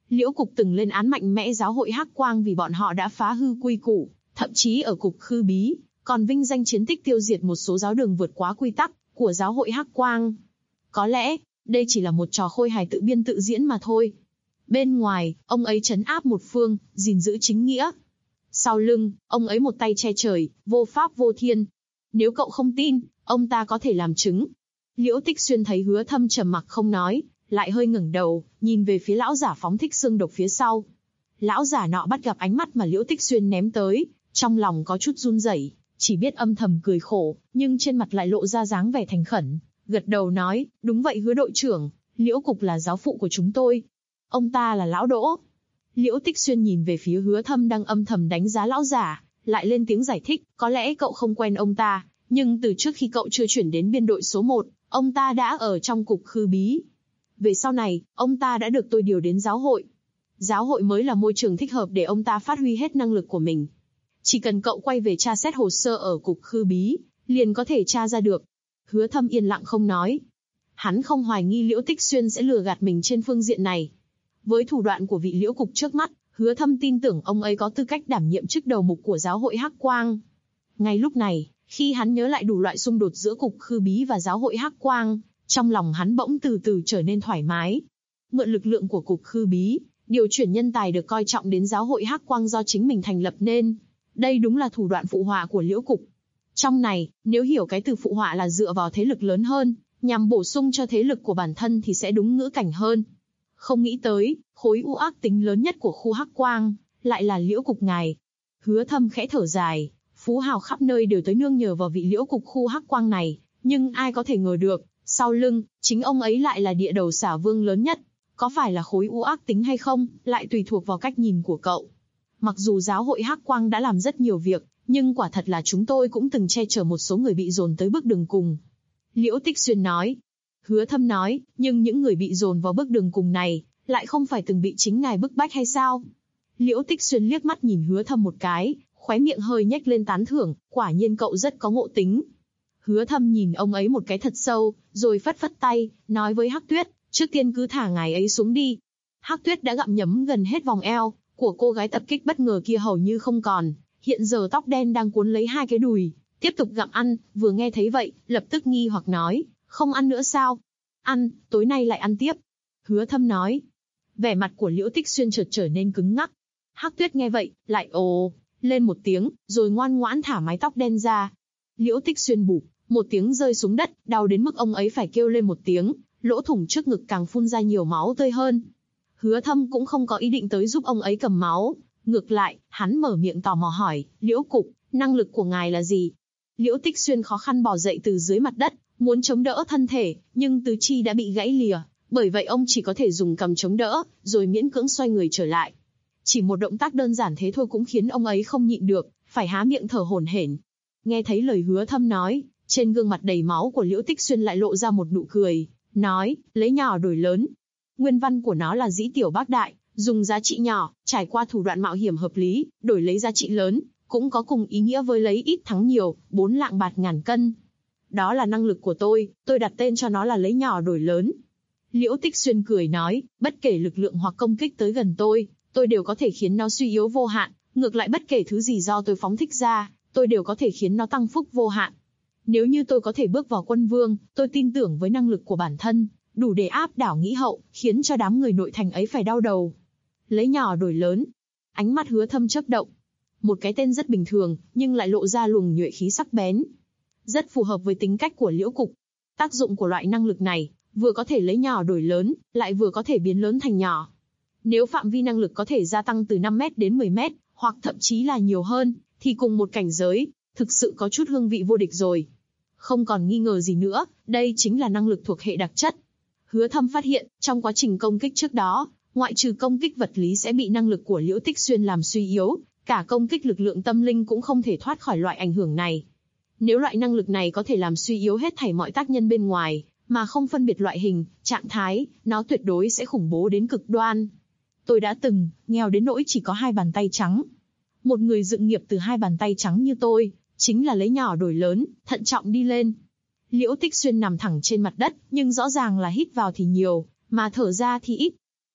Liễu Cục từng lên án mạnh mẽ giáo hội Hắc Quang vì bọn họ đã phá hư quy củ, thậm chí ở Cục Khư Bí, còn vinh danh chiến tích tiêu diệt một số giáo đường vượt quá quy tắc của giáo hội Hắc Quang. Có lẽ, đây chỉ là một trò khôi hài tự biên tự diễn mà thôi. Bên ngoài, ông ấy trấn áp một phương, gìn giữ chính nghĩa. Sau lưng, ông ấy một tay che trời, vô pháp vô thiên. Nếu cậu không tin, ông ta có thể làm chứng. Liễu Tích Xuyên thấy Hứa Thâm trầm mặc không nói, lại hơi ngẩng đầu, nhìn về phía lão giả phóng thích xương độc phía sau. Lão giả nọ bắt gặp ánh mắt mà Liễu Tích Xuyên ném tới, trong lòng có chút run rẩy, chỉ biết âm thầm cười khổ, nhưng trên mặt lại lộ ra dáng vẻ thành khẩn, gật đầu nói, đúng vậy Hứa đội trưởng, Liễu Cục là giáo phụ của chúng tôi. Ông ta là lão Đỗ. Liễu Tích Xuyên nhìn về phía Hứa Thâm đang âm thầm đánh giá lão giả, lại lên tiếng giải thích, có lẽ cậu không quen ông ta, nhưng từ trước khi cậu chưa chuyển đến biên đội số 1, ông ta đã ở trong Cục Khư Bí. Về sau này, ông ta đã được tôi điều đến giáo hội. Giáo hội mới là môi trường thích hợp để ông ta phát huy hết năng lực của mình. Chỉ cần cậu quay về tra xét hồ sơ ở Cục Khư Bí, liền có thể tra ra được. Hứa Thâm yên lặng không nói. Hắn không hoài nghi Liễu Tích Xuyên sẽ lừa gạt mình trên phương diện này. Với thủ đoạn của vị Liễu Cục trước mắt, Hứa Thâm tin tưởng ông ấy có tư cách đảm nhiệm chức đầu mục của giáo hội Hắc Quang. Ngay lúc này, khi hắn nhớ lại đủ loại xung đột giữa Cục Khư Bí và giáo hội Hắc Quang, trong lòng hắn bỗng từ từ trở nên thoải mái. Mượn lực lượng của Cục Khư Bí, điều chuyển nhân tài được coi trọng đến giáo hội Hắc Quang do chính mình thành lập nên. Đây đúng là thủ đoạn phụ họa của Liễu Cục. Trong này, nếu hiểu cái từ phụ họa là dựa vào thế lực lớn hơn, nhằm bổ sung cho thế lực của bản thân thì sẽ đúng ngữ cảnh hơn. Không nghĩ tới, khối u ác tính lớn nhất của khu Hắc Quang, lại là Liễu Cục ngài. Hứa Thâm khẽ thở dài, phú hào khắp nơi đều tới nương nhờ vào vị Liễu Cục khu Hắc Quang này, nhưng ai có thể ngờ được, sau lưng, chính ông ấy lại là địa đầu xả vương lớn nhất. Có phải là khối u ác tính hay không, lại tùy thuộc vào cách nhìn của cậu. Mặc dù giáo hội Hắc Quang đã làm rất nhiều việc, nhưng quả thật là chúng tôi cũng từng che chở một số người bị dồn tới bước đường cùng. Liễu Tích Xuyên nói. Hứa Thâm nói, nhưng những người bị dồn vào bước đường cùng này, lại không phải từng bị chính ngài bức bách hay sao? Liễu Tích Xuyên liếc mắt nhìn Hứa Thâm một cái, khóe miệng hơi nhếch lên tán thưởng, quả nhiên cậu rất có ngộ tính. Hứa Thâm nhìn ông ấy một cái thật sâu, rồi phất phất tay, nói với Hắc Tuyết, trước tiên cứ thả ngài ấy xuống đi. Hắc Tuyết đã gặm nhấm gần hết vòng eo của cô gái tập kích bất ngờ kia hầu như không còn, hiện giờ tóc đen đang cuốn lấy hai cái đùi, tiếp tục gặm ăn, vừa nghe thấy vậy, lập tức nghi hoặc nói, không ăn nữa sao? Ăn, tối nay lại ăn tiếp. Hứa Thâm nói. Vẻ mặt của Liễu Tích Xuyên chợt trở nên cứng ngắc. Hắc Tuyết nghe vậy, lại ồ lên một tiếng, rồi ngoan ngoãn thả mái tóc đen ra. Liễu Tích Xuyên bụp một tiếng rơi xuống đất, đau đến mức ông ấy phải kêu lên một tiếng, lỗ thủng trước ngực càng phun ra nhiều máu tươi hơn. Hứa Thâm cũng không có ý định tới giúp ông ấy cầm máu, ngược lại, hắn mở miệng tò mò hỏi, Liễu Cục, năng lực của ngài là gì? Liễu Tích Xuyên khó khăn bò dậy từ dưới mặt đất, muốn chống đỡ thân thể, nhưng tứ chi đã bị gãy lìa, bởi vậy ông chỉ có thể dùng cầm chống đỡ, rồi miễn cưỡng xoay người trở lại. Chỉ một động tác đơn giản thế thôi cũng khiến ông ấy không nhịn được, phải há miệng thở hổn hển. Nghe thấy lời Hứa Thâm nói, trên gương mặt đầy máu của Liễu Tích Xuyên lại lộ ra một nụ cười, nói, lấy nhỏ đổi lớn. Nguyên văn của nó là dĩ tiểu bác đại, dùng giá trị nhỏ, trải qua thủ đoạn mạo hiểm hợp lý, đổi lấy giá trị lớn, cũng có cùng ý nghĩa với lấy ít thắng nhiều, 4 lạng bạc ngàn cân. Đó là năng lực của tôi đặt tên cho nó là lấy nhỏ đổi lớn. Liễu Tích Xuyên cười nói, bất kể lực lượng hoặc công kích tới gần tôi đều có thể khiến nó suy yếu vô hạn, ngược lại bất kể thứ gì do tôi phóng thích ra, tôi đều có thể khiến nó tăng phúc vô hạn. Nếu như tôi có thể bước vào quân vương, tôi tin tưởng với năng lực của bản thân, đủ để áp đảo nghĩ hậu, khiến cho đám người nội thành ấy phải đau đầu. Lấy nhỏ đổi lớn. Ánh mắt Hứa Thâm chớp động. Một cái tên rất bình thường, nhưng lại lộ ra luồng nhuệ khí sắc bén. Rất phù hợp với tính cách của Liễu Cục. Tác dụng của loại năng lực này, vừa có thể lấy nhỏ đổi lớn, lại vừa có thể biến lớn thành nhỏ. Nếu phạm vi năng lực có thể gia tăng từ 5 mét đến 10 mét, hoặc thậm chí là nhiều hơn, thì cùng một cảnh giới, thực sự có chút hương vị vô địch rồi. Không còn nghi ngờ gì nữa, đây chính là năng lực thuộc hệ đặc chất. Hứa Thâm phát hiện, trong quá trình công kích trước đó, ngoại trừ công kích vật lý sẽ bị năng lực của Liễu Tích Xuyên làm suy yếu, cả công kích lực lượng tâm linh cũng không thể thoát khỏi loại ảnh hưởng này. Nếu loại năng lực này có thể làm suy yếu hết thảy mọi tác nhân bên ngoài, mà không phân biệt loại hình, trạng thái, nó tuyệt đối sẽ khủng bố đến cực đoan. Tôi đã từng, nghèo đến nỗi chỉ có 2 bàn tay trắng. Một người dựng nghiệp từ 2 bàn tay trắng như tôi, chính là lấy nhỏ đổi lớn, thận trọng đi lên. Liễu Tích Xuyên nằm thẳng trên mặt đất, nhưng rõ ràng là hít vào thì nhiều, mà thở ra thì ít.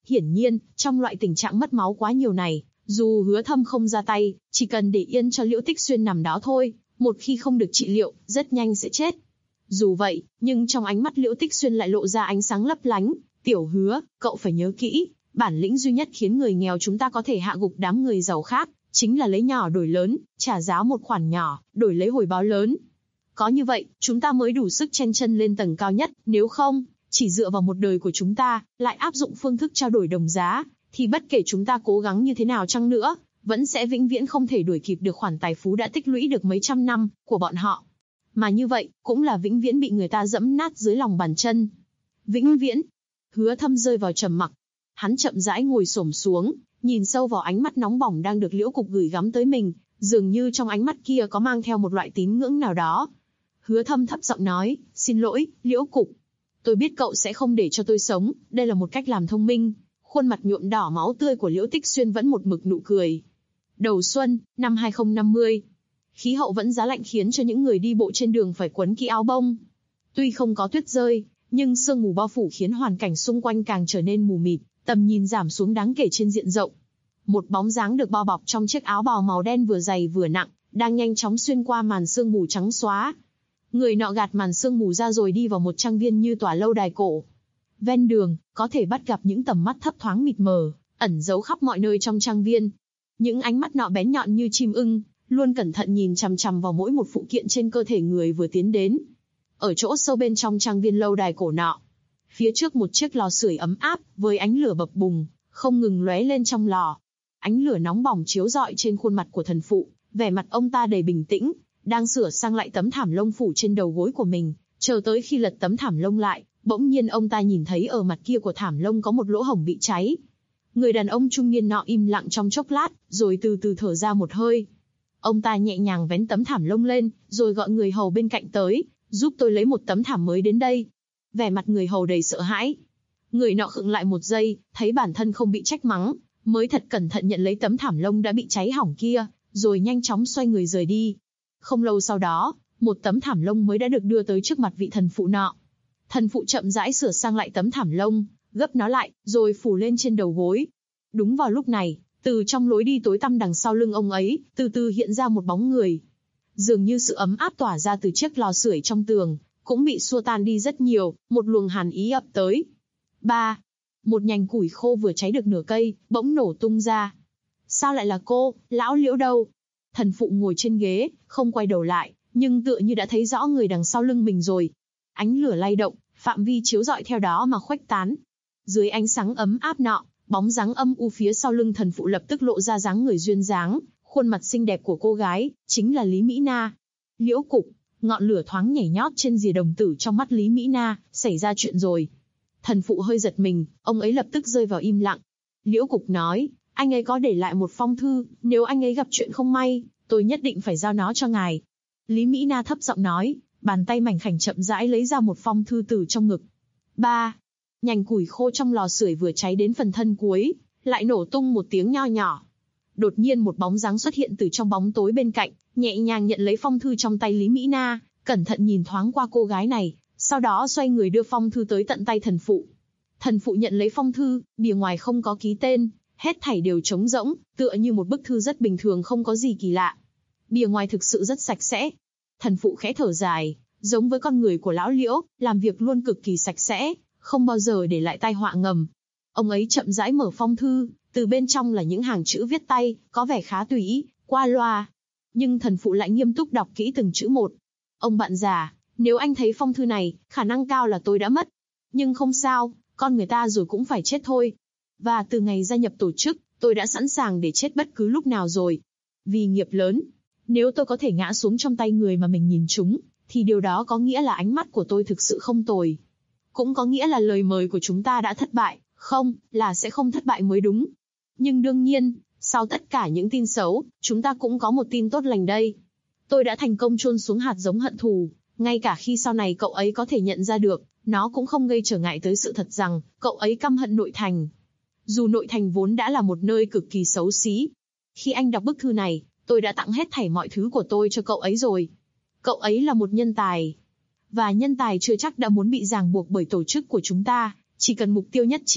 Hiển nhiên, trong loại tình trạng mất máu quá nhiều này, dù Hứa Thâm không ra tay, chỉ cần để yên cho Liễu Tích Xuyên nằm đó thôi, một khi không được trị liệu, rất nhanh sẽ chết. Dù vậy, nhưng trong ánh mắt Liễu Tích Xuyên lại lộ ra ánh sáng lấp lánh. Tiểu Hứa, cậu phải nhớ kỹ, bản lĩnh duy nhất khiến người nghèo chúng ta có thể hạ gục đám người giàu khác, chính là lấy nhỏ đổi lớn, trả giá một khoản nhỏ, đổi lấy hồi báo lớn. Có như vậy, chúng ta mới đủ sức chen chân lên tầng cao nhất, nếu không, chỉ dựa vào một đời của chúng ta, lại áp dụng phương thức trao đổi đồng giá, thì bất kể chúng ta cố gắng như thế nào chăng nữa, vẫn sẽ vĩnh viễn không thể đuổi kịp được khoản tài phú đã tích lũy được mấy trăm năm của bọn họ. Mà như vậy, cũng là vĩnh viễn bị người ta dẫm nát dưới lòng bàn chân. Vĩnh viễn. Hứa Thâm rơi vào trầm mặc. Hắn chậm rãi ngồi xổm xuống, nhìn sâu vào ánh mắt nóng bỏng đang được Liễu Cục gửi gắm tới mình, dường như trong ánh mắt kia có mang theo một loại tín ngưỡng nào đó. Hứa Thâm thấp giọng nói, xin lỗi, Liễu Cục. Tôi biết cậu sẽ không để cho tôi sống, đây là một cách làm thông minh. Khuôn mặt nhuộm đỏ máu tươi của Liễu Tích Xuyên vẫn một mực nụ cười. Đầu xuân, năm 2050. Khí hậu vẫn giá lạnh khiến cho những người đi bộ trên đường phải quấn kỹ áo bông. Tuy không có tuyết rơi, nhưng sương mù bao phủ khiến hoàn cảnh xung quanh càng trở nên mù mịt, tầm nhìn giảm xuống đáng kể trên diện rộng. Một bóng dáng được bao bọc trong chiếc áo bào màu đen vừa dày vừa nặng, đang nhanh chóng xuyên qua màn sương mù trắng xóa. Người nọ gạt màn sương mù ra rồi đi vào một trang viên như tòa lâu đài cổ. Ven đường, có thể bắt gặp những tầm mắt thấp thoáng mịt mờ, ẩn giấu khắp mọi nơi trong trang viên. Những ánh mắt nọ bén nhọn như chim ưng, luôn cẩn thận nhìn chằm chằm vào mỗi một phụ kiện trên cơ thể người vừa tiến đến. Ở chỗ sâu bên trong trang viên lâu đài cổ nọ, phía trước một chiếc lò sưởi ấm áp với ánh lửa bập bùng, không ngừng lóe lên trong lò. Ánh lửa nóng bỏng chiếu rọi trên khuôn mặt của thần phụ, vẻ mặt ông ta đầy bình tĩnh, đang sửa sang lại tấm thảm lông phủ trên đầu gối của mình, chờ tới khi lật tấm thảm lông lại, bỗng nhiên ông ta nhìn thấy ở mặt kia của thảm lông có một lỗ hổng bị cháy. Người đàn ông trung niên nọ im lặng trong chốc lát, rồi từ từ thở ra một hơi. Ông ta nhẹ nhàng vén tấm thảm lông lên, rồi gọi người hầu bên cạnh tới, giúp tôi lấy một tấm thảm mới đến đây. Vẻ mặt người hầu đầy sợ hãi. Người nọ khựng lại một giây, thấy bản thân không bị trách mắng, mới thật cẩn thận nhận lấy tấm thảm lông đã bị cháy hỏng kia, rồi nhanh chóng xoay người rời đi. Không lâu sau đó, một tấm thảm lông mới đã được đưa tới trước mặt vị thần phụ nọ. Thần phụ chậm rãi sửa sang lại tấm thảm lông, gấp nó lại, rồi phủ lên trên đầu gối. Đúng vào lúc này, từ trong lối đi tối tăm đằng sau lưng ông ấy, từ từ hiện ra một bóng người. Dường như sự ấm áp tỏa ra từ chiếc lò sưởi trong tường, cũng bị xua tan đi rất nhiều, một luồng hàn ý ập tới. Một nhành củi khô vừa cháy được nửa cây, bỗng nổ tung ra. Sao lại là cô, lão Liễu đâu? Thần phụ ngồi trên ghế, không quay đầu lại, nhưng tựa như đã thấy rõ người đằng sau lưng mình rồi. Ánh lửa lay động, phạm vi chiếu rọi theo đó mà khuếch tán. Dưới ánh sáng ấm áp nọ, bóng dáng âm u phía sau lưng thần phụ lập tức lộ ra dáng người duyên dáng, khuôn mặt xinh đẹp của cô gái, chính là Lý Mỹ Na. Liễu Cục, ngọn lửa thoáng nhảy nhót trên rìa đồng tử trong mắt Lý Mỹ Na, xảy ra chuyện rồi. Thần phụ hơi giật mình, ông ấy lập tức rơi vào im lặng. Liễu Cục nói, anh ấy có để lại một phong thư, nếu anh ấy gặp chuyện không may, tôi nhất định phải giao nó cho ngài. Lý Mỹ Na thấp giọng nói, bàn tay mảnh khảnh chậm rãi lấy ra một phong thư từ trong ngực. Nhành củi khô trong lò sưởi vừa cháy đến phần thân cuối, lại nổ tung một tiếng nho nhỏ. Đột nhiên một bóng dáng xuất hiện từ trong bóng tối bên cạnh, nhẹ nhàng nhận lấy phong thư trong tay Lý Mỹ Na, cẩn thận nhìn thoáng qua cô gái này, sau đó xoay người đưa phong thư tới tận tay thần phụ. Thần phụ nhận lấy phong thư, bìa ngoài không có ký tên, hết thảy đều trống rỗng, tựa như một bức thư rất bình thường không có gì kỳ lạ. Bìa ngoài thực sự rất sạch sẽ. Thần phụ khẽ thở dài, giống với con người của lão Liễu, làm việc luôn cực kỳ sạch sẽ, không bao giờ để lại tai họa ngầm. Ông ấy chậm rãi mở phong thư, từ bên trong là những hàng chữ viết tay, có vẻ khá tùy ý, qua loa. Nhưng thần phụ lại nghiêm túc đọc kỹ từng chữ một. Ông bạn già, nếu anh thấy phong thư này, khả năng cao là tôi đã mất. Nhưng không sao, con người ta rồi cũng phải chết thôi. Và từ ngày gia nhập tổ chức, tôi đã sẵn sàng để chết bất cứ lúc nào rồi. Vì nghiệp lớn, nếu tôi có thể ngã xuống trong tay người mà mình nhìn trúng, thì điều đó có nghĩa là ánh mắt của tôi thực sự không tồi. Cũng có nghĩa là lời mời của chúng ta đã thất bại, không, là sẽ không thất bại mới đúng. Nhưng đương nhiên, sau tất cả những tin xấu, chúng ta cũng có một tin tốt lành đây. Tôi đã thành công chôn xuống hạt giống hận thù, ngay cả khi sau này cậu ấy có thể nhận ra được, nó cũng không gây trở ngại tới sự thật rằng, cậu ấy căm hận nội thành. Dù nội thành vốn đã là một nơi cực kỳ xấu xí. Khi anh đọc bức thư này, tôi đã tặng hết thảy mọi thứ của tôi cho cậu ấy rồi. Cậu ấy là một nhân tài. Và nhân tài chưa chắc đã muốn bị ràng buộc bởi tổ chức của chúng ta, chỉ cần mục tiêu nhất trí,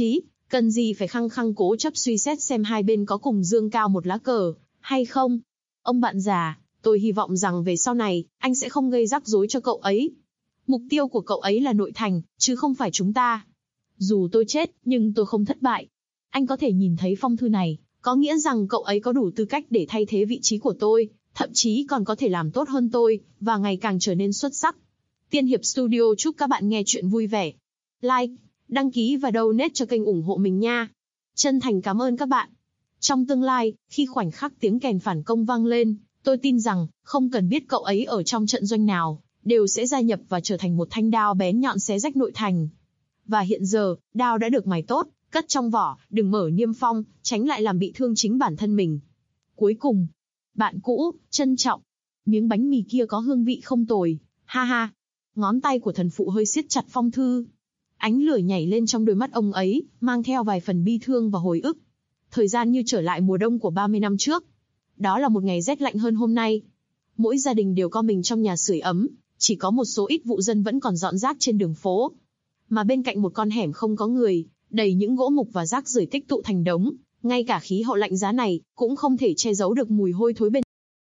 Cần gì phải khăng khăng cố chấp suy xét xem hai bên có cùng dương cao một lá cờ, hay không? Ông bạn già, tôi hy vọng rằng về sau này, anh sẽ không gây rắc rối cho cậu ấy. Mục tiêu của cậu ấy là nội thành, chứ không phải chúng ta. Dù tôi chết, nhưng tôi không thất bại. Anh có thể nhìn thấy phong thư này, có nghĩa rằng cậu ấy có đủ tư cách để thay thế vị trí của tôi, thậm chí còn có thể làm tốt hơn tôi, và ngày càng trở nên xuất sắc. Tiên Hiệp Studio chúc các bạn nghe chuyện vui vẻ. Like, đăng ký và donate cho kênh ủng hộ mình nha. Chân thành cảm ơn các bạn. Trong tương lai, khi khoảnh khắc tiếng kèn phản công vang lên, tôi tin rằng, không cần biết cậu ấy ở trong trận doanh nào, đều sẽ gia nhập và trở thành một thanh đao bén nhọn xé rách nội thành. Và hiện giờ, đao đã được mài tốt, cất trong vỏ, đừng mở niêm phong, tránh lại làm bị thương chính bản thân mình. Cuối cùng, bạn cũ, trân trọng. Miếng bánh mì kia có hương vị không tồi, ha ha. Ngón tay của thần phụ hơi siết chặt phong thư. Ánh lửa nhảy lên trong đôi mắt ông ấy, mang theo vài phần bi thương và hồi ức. Thời gian như trở lại mùa đông của 30 năm trước. Đó là một ngày rét lạnh hơn hôm nay. Mỗi gia đình đều co mình trong nhà sưởi ấm, chỉ có một số ít vụ dân vẫn còn dọn rác trên đường phố. Mà bên cạnh một con hẻm không có người, đầy những gỗ mục và rác rưởi tích tụ thành đống, ngay cả khí hậu lạnh giá này cũng không thể che giấu được mùi hôi thối bên.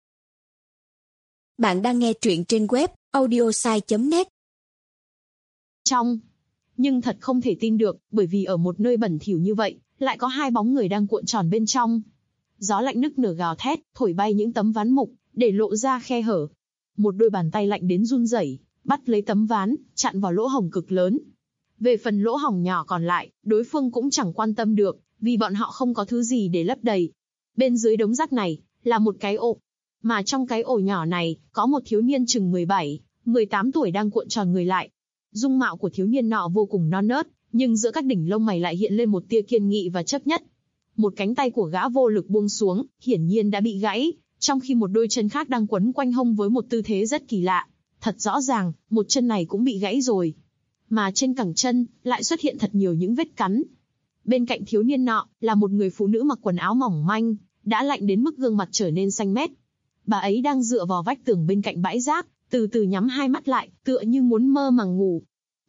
Bạn đang nghe truyện trên web audiosai.net. Nhưng thật không thể tin được, bởi vì ở một nơi bẩn thỉu như vậy, lại có hai bóng người đang cuộn tròn bên trong. Gió lạnh nức nở gào thét, thổi bay những tấm ván mục, để lộ ra khe hở. Một đôi bàn tay lạnh đến run rẩy, bắt lấy tấm ván, chặn vào lỗ hổng cực lớn. Về phần lỗ hổng nhỏ còn lại, đối phương cũng chẳng quan tâm được, vì bọn họ không có thứ gì để lấp đầy. Bên dưới đống rác này, là một cái ổ. Mà trong cái ổ nhỏ này, có một thiếu niên chừng 17, 18 tuổi đang cuộn tròn người lại. Dung mạo của thiếu niên nọ vô cùng non nớt, nhưng giữa các đỉnh lông mày lại hiện lên một tia kiên nghị và chấp nhất. Một cánh tay của gã vô lực buông xuống, hiển nhiên đã bị gãy, trong khi một đôi chân khác đang quấn quanh hông với một tư thế rất kỳ lạ. Thật rõ ràng, một chân này cũng bị gãy rồi. Mà trên cẳng chân, lại xuất hiện thật nhiều những vết cắn. Bên cạnh thiếu niên nọ, là một người phụ nữ mặc quần áo mỏng manh, đã lạnh đến mức gương mặt trở nên xanh mét. Bà ấy đang dựa vào vách tường bên cạnh bãi rác, từ từ nhắm hai mắt lại, tựa như muốn mơ màng ngủ.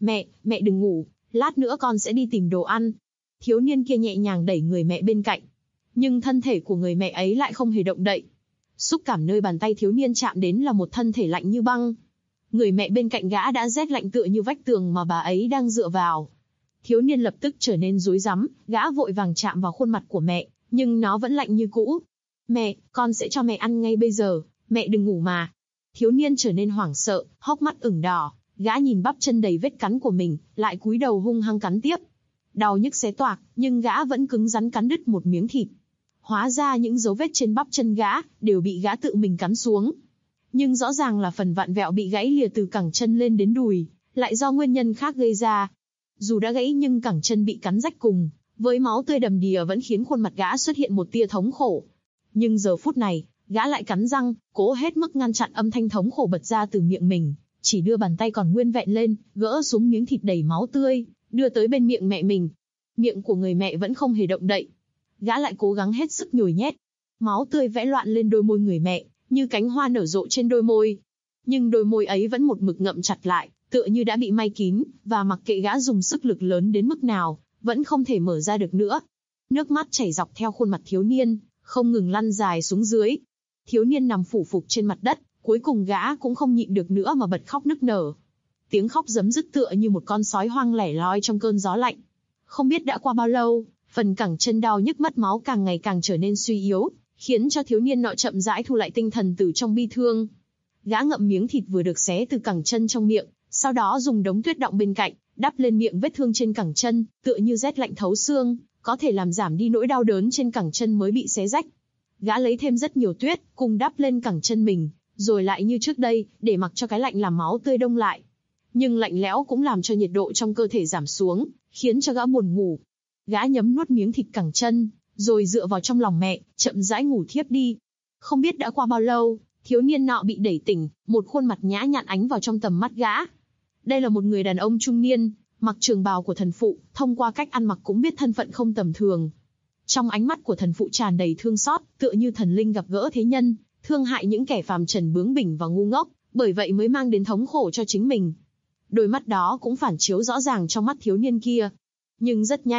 Mẹ đừng ngủ, lát nữa con sẽ đi tìm đồ ăn. Thiếu niên kia nhẹ nhàng đẩy người mẹ bên cạnh. Nhưng thân thể của người mẹ ấy lại không hề động đậy. Xúc cảm nơi bàn tay thiếu niên chạm đến là một thân thể lạnh như băng. Người mẹ bên cạnh gã đã rét lạnh tựa như vách tường mà bà ấy đang dựa vào. Thiếu niên lập tức trở nên rối rắm, gã vội vàng chạm vào khuôn mặt của mẹ, nhưng nó vẫn lạnh như cũ. Mẹ, con sẽ cho mẹ ăn ngay bây giờ, mẹ đừng ngủ mà. Thiếu niên trở nên hoảng sợ, hốc mắt ửng đỏ, gã nhìn bắp chân đầy vết cắn của mình, lại cúi đầu hung hăng cắn tiếp. Đau nhức xé toạc, nhưng gã vẫn cứng rắn cắn đứt một miếng thịt. Hóa ra những dấu vết trên bắp chân gã, đều bị gã tự mình cắn xuống. Nhưng rõ ràng là phần vặn vẹo bị gãy lìa từ cẳng chân lên đến đùi, lại do nguyên nhân khác gây ra. Dù đã gãy nhưng cẳng chân bị cắn rách cùng, với máu tươi đầm đìa vẫn khiến khuôn mặt gã xuất hiện một tia thống khổ. Nhưng giờ phút này, gã lại cắn răng, cố hết mức ngăn chặn âm thanh thống khổ bật ra từ miệng mình, chỉ đưa bàn tay còn nguyên vẹn lên, gỡ xuống miếng thịt đầy máu tươi, đưa tới bên miệng mẹ mình. Miệng của người mẹ vẫn không hề động đậy. Gã lại cố gắng hết sức nhồi nhét. Máu tươi vẽ loạn lên đôi môi người mẹ, như cánh hoa nở rộ trên đôi môi. Nhưng đôi môi ấy vẫn một mực ngậm chặt lại, tựa như đã bị may kín, và mặc kệ gã dùng sức lực lớn đến mức nào, vẫn không thể mở ra được nữa. Nước mắt chảy dọc theo khuôn mặt thiếu niên, không ngừng lăn dài xuống dưới. Thiếu niên nằm phủ phục trên mặt đất, cuối cùng gã cũng không nhịn được nữa mà bật khóc nức nở. Tiếng khóc giấm dứt tựa như một con sói hoang lẻ loi trong cơn gió lạnh. Không biết đã qua bao lâu, phần cẳng chân đau nhức mất máu càng ngày càng trở nên suy yếu, khiến cho thiếu niên nọ chậm rãi thu lại tinh thần từ trong bi thương. Gã ngậm miếng thịt vừa được xé từ cẳng chân trong miệng, sau đó dùng đống tuyết đọng bên cạnh, đắp lên miệng vết thương trên cẳng chân, tựa như rét lạnh thấu xương, có thể làm giảm đi nỗi đau đớn trên cẳng chân mới bị xé rách. Gã lấy thêm rất nhiều tuyết, cùng đắp lên cẳng chân mình, rồi lại như trước đây, để mặc cho cái lạnh làm máu tươi đông lại. Nhưng lạnh lẽo cũng làm cho nhiệt độ trong cơ thể giảm xuống, khiến cho gã buồn ngủ. Gã nhấm nuốt miếng thịt cẳng chân, rồi dựa vào trong lòng mẹ, chậm rãi ngủ thiếp đi. Không biết đã qua bao lâu, thiếu niên nọ bị đẩy tỉnh, một khuôn mặt nhã nhặn ánh vào trong tầm mắt gã. Đây là một người đàn ông trung niên, mặc trường bào của thần phụ, thông qua cách ăn mặc cũng biết thân phận không tầm thường. Trong ánh mắt của thần phụ tràn đầy thương xót, tựa như thần linh gặp gỡ thế nhân, thương hại những kẻ phàm trần bướng bỉnh và ngu ngốc, bởi vậy mới mang đến thống khổ cho chính mình. Đôi mắt đó cũng phản chiếu rõ ràng trong mắt thiếu niên kia. Nhưng rất nhanh,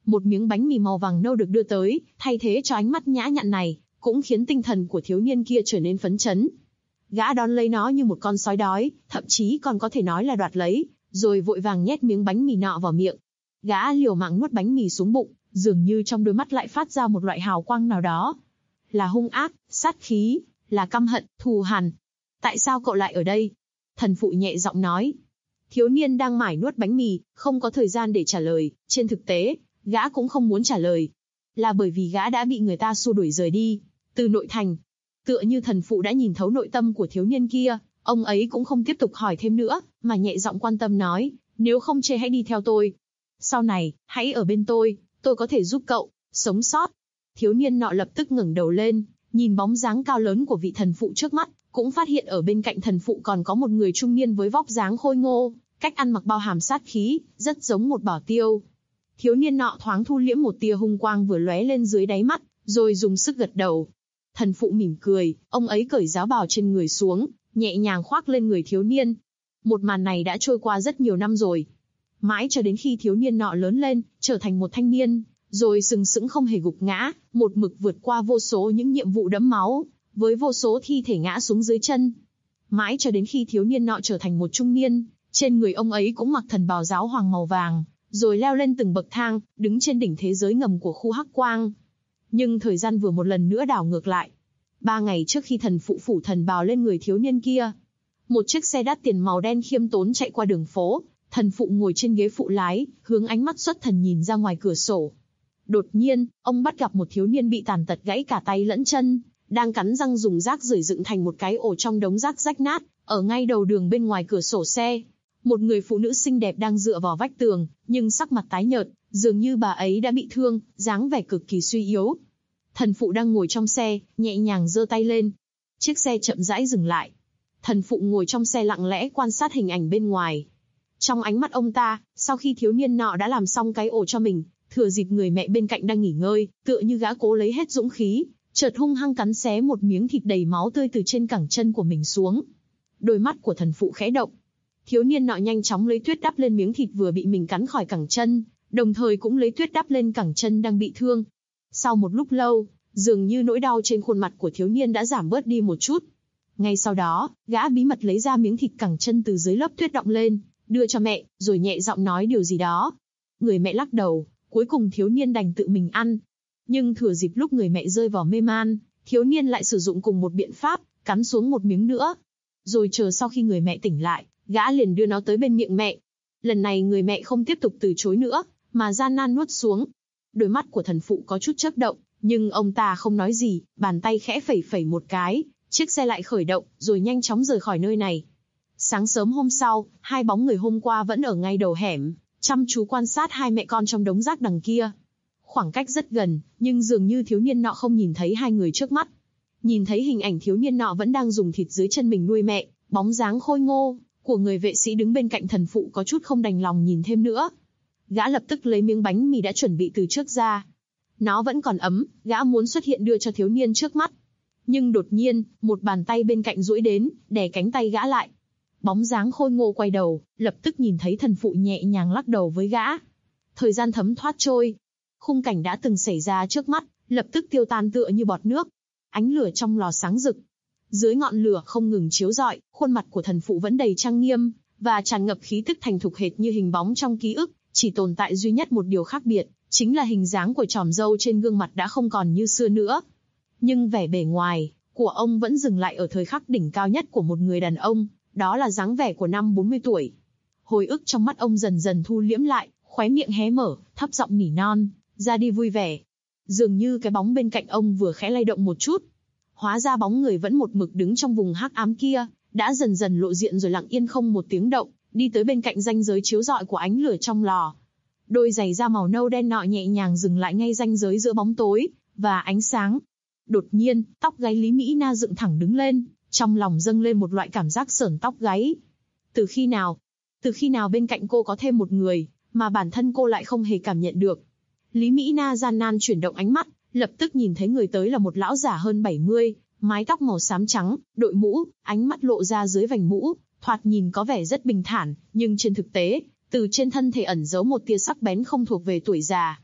Một miếng bánh mì màu vàng nâu được đưa tới, thay thế cho ánh mắt nhã nhặn này, cũng khiến tinh thần của thiếu niên kia trở nên phấn chấn. Gã đón lấy nó như một con sói đói, thậm chí còn có thể nói là đoạt lấy, rồi vội vàng nhét miếng bánh mì nọ vào miệng. Gã liều mạng nuốt bánh mì xuống bụng, dường như trong đôi mắt lại phát ra một loại hào quang nào đó. Là hung ác, sát khí, là căm hận, thù hằn. Tại sao cậu lại ở đây? Thần phụ nhẹ giọng nói. Thiếu niên đang mải nuốt bánh mì, không có thời gian để trả lời. Trên thực tế, gã cũng không muốn trả lời. Là bởi vì gã đã bị người ta xua đuổi rời đi, từ nội thành. Tựa như thần phụ đã nhìn thấu nội tâm của thiếu niên kia, ông ấy cũng không tiếp tục hỏi thêm nữa, mà nhẹ giọng quan tâm nói, nếu không chê hãy đi theo tôi. Sau này, hãy ở bên tôi có thể giúp cậu sống sót. Thiếu niên nọ lập tức ngẩng đầu lên, nhìn bóng dáng cao lớn của vị thần phụ trước mắt, cũng phát hiện ở bên cạnh thần phụ còn có một người trung niên với vóc dáng khôi ngô, cách ăn mặc bao hàm sát khí, rất giống một bảo tiêu. Thiếu niên nọ thoáng thu liễm một tia hung quang vừa lóe lên dưới đáy mắt, rồi dùng sức gật đầu. Thần phụ mỉm cười, ông ấy cởi giáo bào trên người xuống, nhẹ nhàng khoác lên người thiếu niên. Một màn này đã trôi qua rất nhiều năm rồi. Mãi cho đến khi thiếu niên nọ lớn lên, trở thành một thanh niên, rồi sừng sững không hề gục ngã, một mực vượt qua vô số những nhiệm vụ đẫm máu, với vô số thi thể ngã xuống dưới chân. Mãi cho đến khi thiếu niên nọ trở thành một trung niên, trên người ông ấy cũng mặc thần bào giáo hoàng màu vàng, rồi leo lên từng bậc thang, đứng trên đỉnh thế giới ngầm của khu Hắc Quang. Nhưng thời gian vừa một lần nữa đảo ngược lại. 3 ngày trước khi thần phụ phủ thần bào lên người thiếu niên kia, một chiếc xe đắt tiền màu đen khiêm tốn chạy qua đường phố, thần phụ ngồi trên ghế phụ lái, hướng ánh mắt xuất thần nhìn ra ngoài cửa sổ. Đột nhiên, ông bắt gặp một thiếu niên bị tàn tật gãy cả tay lẫn chân, đang cắn răng dùng rác rưởi dựng thành một cái ổ trong đống rác rách nát, ở ngay đầu đường bên ngoài cửa sổ xe. Một người phụ nữ xinh đẹp đang dựa vào vách tường, nhưng sắc mặt tái nhợt, dường như bà ấy đã bị thương, dáng vẻ cực kỳ suy yếu. Thần phụ đang ngồi trong xe, nhẹ nhàng giơ tay lên. Chiếc xe chậm rãi dừng lại. Thần phụ ngồi trong xe lặng lẽ quan sát hình ảnh bên ngoài. Trong ánh mắt ông ta, sau khi thiếu niên nọ đã làm xong cái ổ cho mình, thừa dịp người mẹ bên cạnh đang nghỉ ngơi, tựa như gã cố lấy hết dũng khí, chợt hung hăng cắn xé một miếng thịt đầy máu tươi từ trên cẳng chân của mình xuống. Đôi mắt của thần phụ khẽ động. Thiếu niên nọ nhanh chóng lấy tuyết đắp lên miếng thịt vừa bị mình cắn khỏi cẳng chân, đồng thời cũng lấy tuyết đắp lên cẳng chân đang bị thương. Sau một lúc lâu, dường như nỗi đau trên khuôn mặt của thiếu niên đã giảm bớt đi một chút. Ngay sau đó, gã bí mật lấy ra miếng thịt cẳng chân từ dưới lớp tuyết đọng lên, đưa cho mẹ, rồi nhẹ giọng nói điều gì đó. Người mẹ lắc đầu, cuối cùng thiếu niên đành tự mình ăn. Nhưng thừa dịp lúc người mẹ rơi vào mê man, thiếu niên lại sử dụng cùng một biện pháp, cắn xuống một miếng nữa. Rồi chờ sau khi người mẹ tỉnh lại, gã liền đưa nó tới bên miệng mẹ. Lần này người mẹ không tiếp tục từ chối nữa, mà gian nan nuốt xuống. Đôi mắt của thần phụ có chút chớp động, nhưng ông ta không nói gì, bàn tay khẽ phẩy phẩy một cái, chiếc xe lại khởi động, rồi nhanh chóng rời khỏi nơi này. Sáng sớm hôm sau, hai bóng người hôm qua vẫn ở ngay đầu hẻm, chăm chú quan sát hai mẹ con trong đống rác đằng kia. Khoảng cách rất gần, nhưng dường như thiếu niên nọ không nhìn thấy hai người trước mắt. Nhìn thấy hình ảnh thiếu niên nọ vẫn đang dùng thịt dưới chân mình nuôi mẹ, bóng dáng khôi ngô của người vệ sĩ đứng bên cạnh thần phụ có chút không đành lòng nhìn thêm nữa. Gã lập tức lấy miếng bánh mì đã chuẩn bị từ trước ra. Nó vẫn còn ấm, gã muốn xuất hiện đưa cho thiếu niên trước mắt. Nhưng đột nhiên, một bàn tay bên cạnh duỗi đến, đè cánh tay gã lại. Bóng dáng khôi ngô quay đầu, lập tức nhìn thấy thần phụ nhẹ nhàng lắc đầu với gã. Thời gian thấm thoát trôi. Khung cảnh đã từng xảy ra trước mắt, lập tức tiêu tan tựa như bọt nước. Ánh lửa trong lò sáng rực. Dưới ngọn lửa không ngừng chiếu rọi, khuôn mặt của thần phụ vẫn đầy trang nghiêm, và tràn ngập khí tức thành thục hệt như hình bóng trong ký ức, chỉ tồn tại duy nhất một điều khác biệt, chính là hình dáng của chòm râu trên gương mặt đã không còn như xưa nữa. Nhưng vẻ bề ngoài của ông vẫn dừng lại ở thời khắc đỉnh cao nhất của một người đàn ông, đó là dáng vẻ của năm 40 tuổi. Hồi ức trong mắt ông dần dần thu liễm lại, khóe miệng hé mở, thấp giọng nỉ non, ra đi vui vẻ. Dường như cái bóng bên cạnh ông vừa khẽ lay động một chút. Hóa ra bóng người vẫn một mực đứng trong vùng hắc ám kia, đã dần dần lộ diện rồi lặng yên không một tiếng động, đi tới bên cạnh ranh giới chiếu rọi của ánh lửa trong lò. Đôi giày da màu nâu đen nọ nhẹ nhàng dừng lại ngay ranh giới giữa bóng tối và ánh sáng. Đột nhiên, tóc gáy Lý Mỹ Na dựng thẳng đứng lên, trong lòng dâng lên một loại cảm giác sởn tóc gáy. Từ khi nào? Từ khi nào bên cạnh cô có thêm một người, mà bản thân cô lại không hề cảm nhận được? Lý Mỹ Na gian nan chuyển động ánh mắt, lập tức nhìn thấy người tới là một lão giả hơn 70, mái tóc màu xám trắng, đội mũ, ánh mắt lộ ra dưới vành mũ, thoạt nhìn có vẻ rất bình thản, nhưng trên thực tế, từ trên thân thể ẩn giấu một tia sắc bén không thuộc về tuổi già.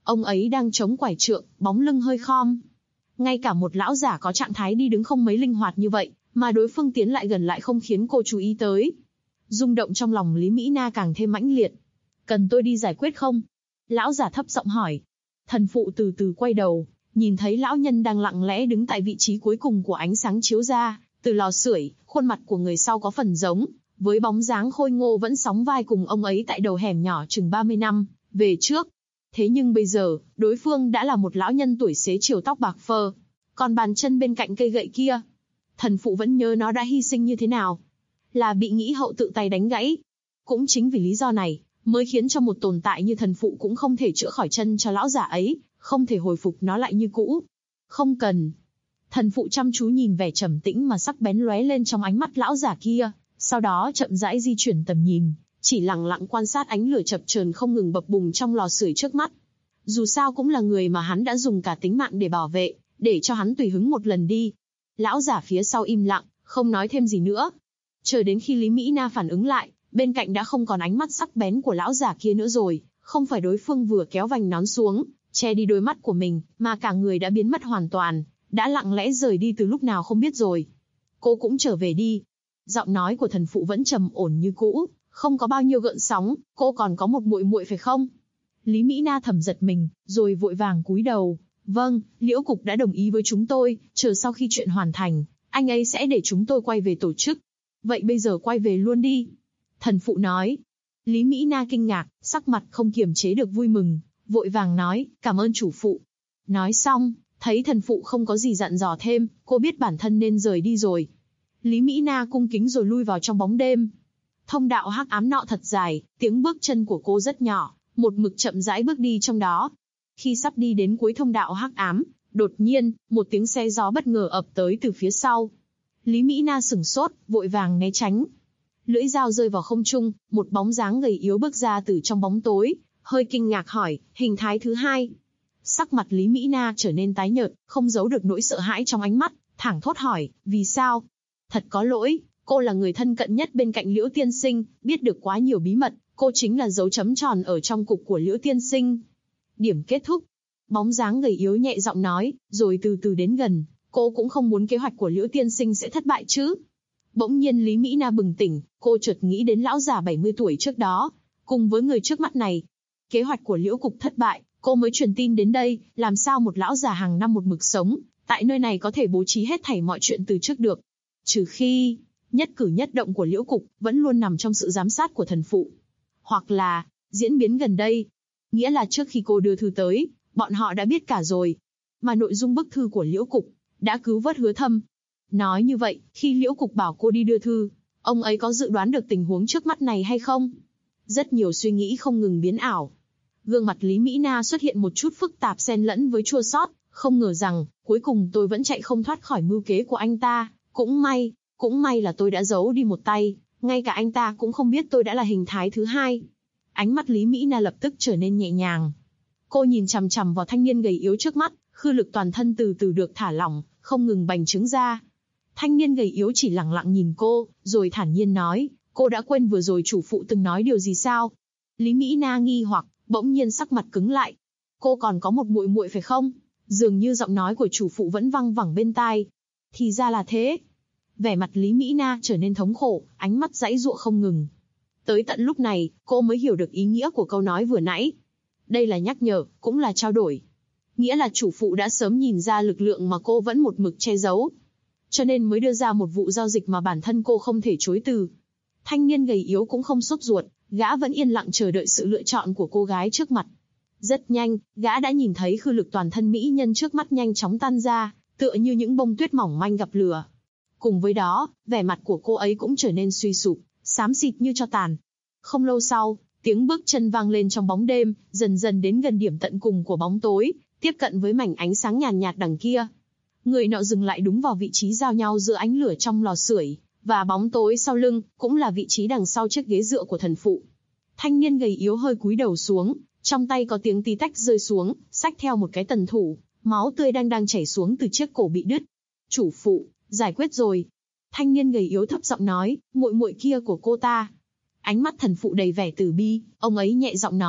Ông ấy đang chống quải trượng, bóng lưng hơi khom. Ngay cả một lão giả có trạng thái đi đứng không mấy linh hoạt như vậy, mà đối phương tiến lại gần lại không khiến cô chú ý tới. Rung động trong lòng Lý Mỹ Na càng thêm mãnh liệt. Cần tôi đi giải quyết không? Lão giả thấp giọng hỏi. Thần phụ từ từ quay đầu, nhìn thấy lão nhân đang lặng lẽ đứng tại vị trí cuối cùng của ánh sáng chiếu ra, từ lò sưởi, khuôn mặt của người sau có phần giống, với bóng dáng khôi ngô vẫn sóng vai cùng ông ấy tại đầu hẻm nhỏ chừng 30 năm, về trước. Thế nhưng bây giờ, đối phương đã là một lão nhân tuổi xế chiều tóc bạc phơ. Còn bàn chân bên cạnh cây gậy kia, thần phụ vẫn nhớ nó đã hy sinh như thế nào. Là bị nghĩ hậu tự tay đánh gãy. Cũng chính vì lý do này, mới khiến cho một tồn tại như thần phụ cũng không thể chữa khỏi chân cho lão giả ấy, không thể hồi phục nó lại như cũ. Không cần. Thần phụ chăm chú nhìn vẻ trầm tĩnh mà sắc bén lóe lên trong ánh mắt lão giả kia, sau đó chậm rãi di chuyển tầm nhìn, chỉ lặng lặng quan sát ánh lửa chập chờn không ngừng bập bùng trong lò sưởi trước mắt. Dù sao cũng là người mà hắn đã dùng cả tính mạng để bảo vệ, để cho hắn tùy hứng một lần đi. Lão giả phía sau im lặng, không nói thêm gì nữa. Chờ đến khi Lý Mỹ Na phản ứng lại, bên cạnh đã không còn ánh mắt sắc bén của lão giả kia nữa rồi, không phải đối phương vừa kéo vành nón xuống, che đi đôi mắt của mình, mà cả người đã biến mất hoàn toàn, đã lặng lẽ rời đi từ lúc nào không biết rồi. Cô cũng trở về đi. Giọng nói của thần phụ vẫn trầm ổn như cũ, không có bao nhiêu gợn sóng. Cô còn có một muội muội phải không? Lý Mỹ Na thầm giật mình, rồi vội vàng cúi đầu. Vâng, Liễu Cục đã đồng ý với chúng tôi, chờ sau khi chuyện hoàn thành, anh ấy sẽ để chúng tôi quay về tổ chức. Vậy bây giờ quay về luôn đi. Thần phụ nói. Lý Mỹ Na kinh ngạc, sắc mặt không kiềm chế được vui mừng, vội vàng nói, cảm ơn chủ phụ. Nói xong, thấy thần phụ không có gì dặn dò thêm, cô biết bản thân nên rời đi rồi. Lý Mỹ Na cung kính rồi lui vào trong bóng đêm. Thông đạo hắc ám nọ thật dài, tiếng bước chân của cô rất nhỏ, một mực chậm rãi bước đi trong đó. Khi sắp đi đến cuối thông đạo hắc ám, đột nhiên, một tiếng xe gió bất ngờ ập tới từ phía sau. Lý Mỹ Na sửng sốt, vội vàng né tránh. Lưỡi dao rơi vào không trung, một bóng dáng gầy yếu bước ra từ trong bóng tối, hơi kinh ngạc hỏi, hình thái thứ hai. Sắc mặt Lý Mỹ Na trở nên tái nhợt, không giấu được nỗi sợ hãi trong ánh mắt, thẳng thốt hỏi, vì sao? Thật có lỗi, cô là người thân cận nhất bên cạnh Liễu tiên sinh, biết được quá nhiều bí mật, cô chính là dấu chấm tròn ở trong cục của Liễu tiên sinh. Điểm kết thúc. Bóng dáng gầy yếu nhẹ giọng nói, rồi từ từ đến gần, cô cũng không muốn kế hoạch của Liễu tiên sinh sẽ thất bại chứ. Bỗng nhiên Lý Mỹ Na bừng tỉnh, cô chợt nghĩ đến lão già 70 tuổi trước đó, cùng với người trước mắt này. Kế hoạch của Liễu Cục thất bại, cô mới truyền tin đến đây, làm sao một lão già hàng năm một mực sống, tại nơi này có thể bố trí hết thảy mọi chuyện từ trước được. Trừ khi, nhất cử nhất động của Liễu Cục vẫn luôn nằm trong sự giám sát của thần phụ. Hoặc là, diễn biến gần đây. Nghĩa là trước khi cô đưa thư tới, bọn họ đã biết cả rồi. Mà nội dung bức thư của Liễu Cục đã cứu vớt Hứa Thâm. Nói như vậy, khi Liễu Cục bảo cô đi đưa thư, ông ấy có dự đoán được tình huống trước mắt này hay không? Rất nhiều suy nghĩ không ngừng biến ảo. Gương mặt Lý Mỹ Na xuất hiện một chút phức tạp xen lẫn với chua xót, không ngờ rằng, cuối cùng tôi vẫn chạy không thoát khỏi mưu kế của anh ta. Cũng may là tôi đã giấu đi một tay, ngay cả anh ta cũng không biết tôi đã là hình thái thứ hai. Ánh mắt Lý Mỹ Na lập tức trở nên nhẹ nhàng. Cô nhìn chằm chằm vào thanh niên gầy yếu trước mắt, khư lực toàn thân từ từ được thả lỏng, không ngừng bành trướng ra. Thanh niên gầy yếu chỉ lặng lặng nhìn cô, rồi thản nhiên nói, cô đã quên vừa rồi chủ phụ từng nói điều gì sao? Lý Mỹ Na nghi hoặc, bỗng nhiên sắc mặt cứng lại. Cô còn có một muội muội phải không? Dường như giọng nói của chủ phụ vẫn văng vẳng bên tai. Thì ra là thế. Vẻ mặt Lý Mỹ Na trở nên thống khổ, ánh mắt giãy giụa không ngừng. Tới tận lúc này, cô mới hiểu được ý nghĩa của câu nói vừa nãy. Đây là nhắc nhở, cũng là trao đổi. Nghĩa là chủ phụ đã sớm nhìn ra lực lượng mà cô vẫn một mực che giấu. Cho nên mới đưa ra một vụ giao dịch mà bản thân cô không thể chối từ. Thanh niên gầy yếu cũng không sốt ruột, gã vẫn yên lặng chờ đợi sự lựa chọn của cô gái trước mặt. Rất nhanh, gã đã nhìn thấy khư lực toàn thân mỹ nhân trước mắt nhanh chóng tan ra, tựa như những bông tuyết mỏng manh gặp lửa. Cùng với đó, vẻ mặt của cô ấy cũng trở nên suy sụp, xám xịt như tro tàn. Không lâu sau, tiếng bước chân vang lên trong bóng đêm, dần dần đến gần điểm tận cùng của bóng tối, tiếp cận với mảnh ánh sáng nhàn nhạt đằng kia. Người nọ dừng lại đúng vào vị trí giao nhau giữa ánh lửa trong lò sưởi và bóng tối sau lưng, cũng là vị trí đằng sau chiếc ghế dựa của thần phụ. Thanh niên gầy yếu hơi cúi đầu xuống, trong tay có tiếng tí tách rơi xuống, xách theo một cái tần thủ, máu tươi đang chảy xuống từ chiếc cổ bị đứt. Chủ phụ, giải quyết rồi. Thanh niên gầy yếu thấp giọng nói, muội muội kia của cô ta. Ánh mắt thần phụ đầy vẻ từ bi, ông ấy nhẹ giọng nói,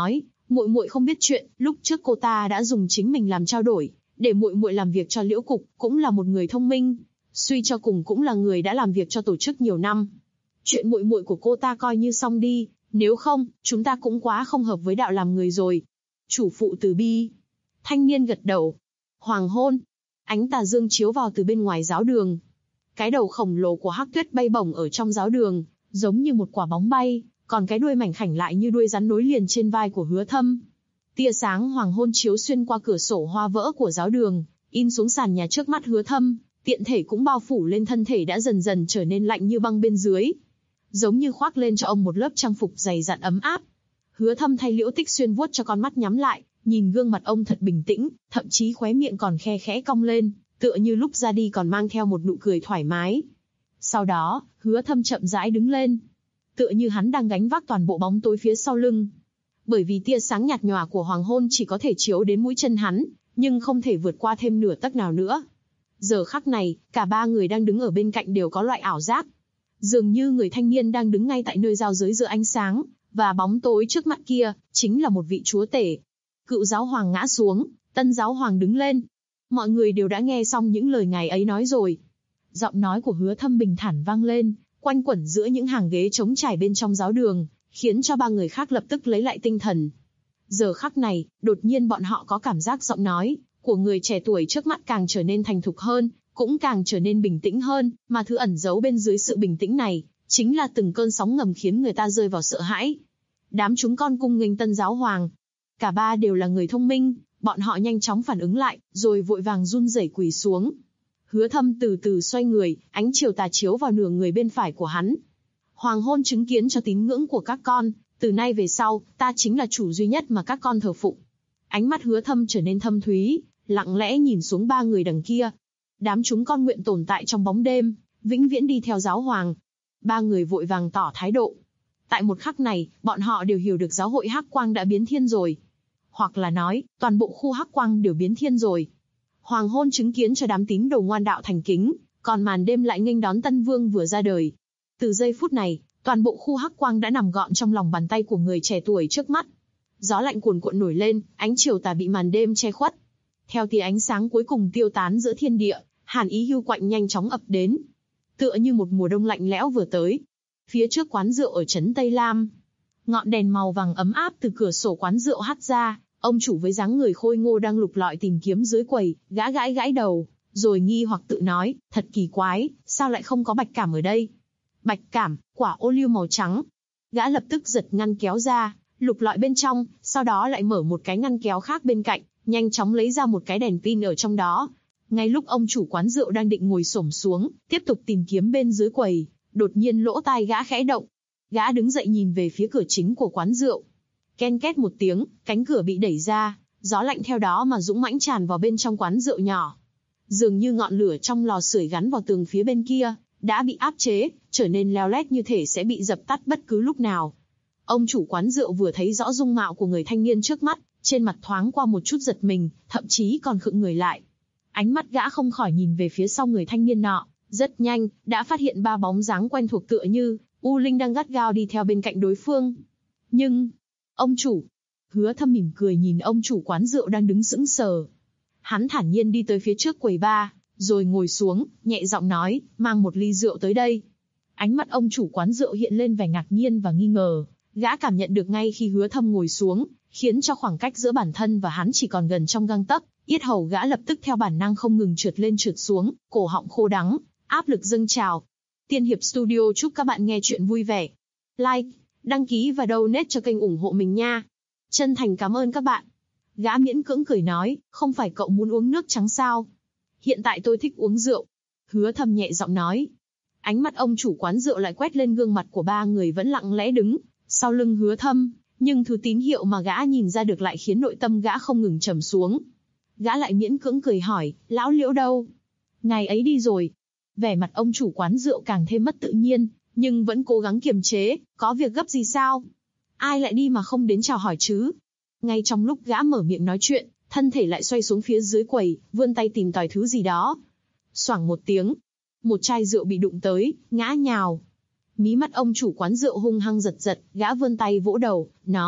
Muội muội không biết chuyện, lúc trước cô ta đã dùng chính mình làm trao đổi, để muội muội làm việc cho Liễu cục, cũng là một người thông minh, suy cho cùng cũng là người đã làm việc cho tổ chức nhiều năm. Chuyện muội muội của cô ta coi như xong đi, nếu không, chúng ta cũng quá không hợp với đạo làm người rồi. Chủ phụ từ bi. Thanh niên gật đầu. Hoàng hôn. Ánh tà dương chiếu vào từ bên ngoài giáo đường. Cái đầu khổng lồ của Hắc Tuyết bay bổng ở trong giáo đường, giống như một quả bóng bay, còn cái đuôi mảnh khảnh lại như đuôi rắn nối liền trên vai của Hứa Thâm. Tia sáng hoàng hôn chiếu xuyên qua cửa sổ hoa vỡ của giáo đường, in xuống sàn nhà trước mắt Hứa Thâm, tiện thể cũng bao phủ lên thân thể đã dần dần trở nên lạnh như băng bên dưới. Giống như khoác lên cho ông một lớp trang phục dày dặn ấm áp. Hứa Thâm thay Liễu Tích Xuyên vuốt cho con mắt nhắm lại, nhìn gương mặt ông thật bình tĩnh, thậm chí khóe miệng còn khe khẽ cong lên, tựa như lúc ra đi còn mang theo một nụ cười thoải mái. Sau đó, Hứa Thâm chậm rãi đứng lên, tựa như hắn đang gánh vác toàn bộ bóng tối phía sau lưng. Bởi vì tia sáng nhạt nhòa của hoàng hôn chỉ có thể chiếu đến mũi chân hắn, nhưng không thể vượt qua thêm nửa tấc nào nữa. Giờ khắc này, cả ba người đang đứng ở bên cạnh đều có loại ảo giác. Dường như người thanh niên đang đứng ngay tại nơi giao giới giữa ánh sáng và bóng tối trước mặt kia, chính là một vị chúa tể. Cựu giáo hoàng ngã xuống, tân giáo hoàng đứng lên. Mọi người đều đã nghe xong những lời ngài ấy nói rồi. Giọng nói của Hứa Thâm bình thản vang lên, quanh quẩn giữa những hàng ghế trống trải bên trong giáo đường, khiến cho ba người khác lập tức lấy lại tinh thần. Giờ khắc này, đột nhiên bọn họ có cảm giác giọng nói của người trẻ tuổi trước mắt càng trở nên thành thục hơn, cũng càng trở nên bình tĩnh hơn, mà thứ ẩn giấu bên dưới sự bình tĩnh này, chính là từng cơn sóng ngầm khiến người ta rơi vào sợ hãi. Đám chúng con cung nghênh tân giáo hoàng. Cả ba đều là người thông minh, bọn họ nhanh chóng phản ứng lại, rồi vội vàng run rẩy quỳ xuống. Hứa Thâm từ từ xoay người, ánh chiều tà chiếu vào nửa người bên phải của hắn. Hoàng hôn chứng kiến cho tín ngưỡng của các con, từ nay về sau, ta chính là chủ duy nhất mà các con thờ phụng. Ánh mắt Hứa Thâm trở nên thâm thúy, lặng lẽ nhìn xuống ba người đằng kia. Đám chúng con nguyện tồn tại trong bóng đêm, vĩnh viễn đi theo giáo hoàng. Ba người vội vàng tỏ thái độ. Tại một khắc này, bọn họ đều hiểu được giáo hội Hắc Quang đã biến thiên rồi. Hoặc là nói, toàn bộ khu Hắc Quang đều biến thiên rồi. Hoàng hôn chứng kiến cho đám tín đồ ngoan đạo thành kính, còn màn đêm lại nghênh đón Tân Vương vừa ra đời. Từ giây phút này, toàn bộ khu Hắc Quang đã nằm gọn trong lòng bàn tay của người trẻ tuổi trước mắt. Gió lạnh cuồn cuộn nổi lên, ánh chiều tà bị màn đêm che khuất. Theo tia ánh sáng cuối cùng tiêu tán giữa thiên địa, hàn ý hiu quạnh nhanh chóng ập đến. Tựa như một mùa đông lạnh lẽo vừa tới. Phía trước quán rượu ở trấn Tây Lam, ngọn đèn màu vàng ấm áp từ cửa sổ quán rượu hắt ra, ông chủ với dáng người khôi ngô đang lục lọi tìm kiếm dưới quầy, gã gãi gãi đầu, rồi nghi hoặc tự nói, thật kỳ quái, sao lại không có bạch cảm ở đây? Bạch cảm, quả ô liu màu trắng. Gã lập tức giật ngăn kéo ra, lục lọi bên trong, sau đó lại mở một cái ngăn kéo khác bên cạnh, nhanh chóng lấy ra một cái đèn pin ở trong đó. Ngay lúc ông chủ quán rượu đang định ngồi xổm xuống, tiếp tục tìm kiếm bên dưới quầy, đột nhiên lỗ tai gã khẽ động. Gã đứng dậy nhìn về phía cửa chính của quán rượu. Ken két một tiếng, cánh cửa bị đẩy ra, gió lạnh theo đó mà dũng mãnh tràn vào bên trong quán rượu nhỏ. Dường như ngọn lửa trong lò sưởi gắn vào tường phía bên kia, đã bị áp chế, trở nên leo lét như thể sẽ bị dập tắt bất cứ lúc nào. Ông chủ quán rượu vừa thấy rõ dung mạo của người thanh niên trước mắt, trên mặt thoáng qua một chút giật mình, thậm chí còn khựng người lại. Ánh mắt gã không khỏi nhìn về phía sau người thanh niên nọ, rất nhanh, đã phát hiện ba bóng dáng quen thuộc tựa như U Linh đang gắt gao đi theo bên cạnh đối phương. Nhưng, ông chủ, Hứa Thâm mỉm cười nhìn ông chủ quán rượu đang đứng sững sờ. Hắn thản nhiên đi tới phía trước quầy bar, rồi ngồi xuống, nhẹ giọng nói, mang một ly rượu tới đây. Ánh mắt ông chủ quán rượu hiện lên vẻ ngạc nhiên và nghi ngờ, gã cảm nhận được ngay khi Hứa Thâm ngồi xuống, khiến cho khoảng cách giữa bản thân và hắn chỉ còn gần trong gang tấc, yết hầu gã lập tức theo bản năng không ngừng trượt lên trượt xuống, cổ họng khô đắng, áp lực dâng trào. Tiên Hiệp Studio chúc các bạn nghe chuyện vui vẻ. Like, đăng ký và donate cho kênh ủng hộ mình nha. Chân thành cảm ơn các bạn. Gã miễn cưỡng cười nói, không phải cậu muốn uống nước trắng sao? Hiện tại tôi thích uống rượu. Hứa Thâm nhẹ giọng nói. Ánh mắt ông chủ quán rượu lại quét lên gương mặt của ba người vẫn lặng lẽ đứng sau lưng Hứa Thâm, nhưng thứ tín hiệu mà gã nhìn ra được lại khiến nội tâm gã không ngừng trầm xuống. Gã lại miễn cưỡng cười hỏi, lão Liễu đâu? Ngài ấy đi rồi. Vẻ mặt ông chủ quán rượu càng thêm mất tự nhiên, nhưng vẫn cố gắng kiềm chế, có việc gấp gì sao? Ai lại đi mà không đến chào hỏi chứ? Ngay trong lúc gã mở miệng nói chuyện, thân thể lại xoay xuống phía dưới quầy, vươn tay tìm tòi thứ gì đó. Xoảng một tiếng, một chai rượu bị đụng tới, ngã nhào. Mí mắt ông chủ quán rượu hung hăng giật giật, gã vươn tay vỗ đầu, nói,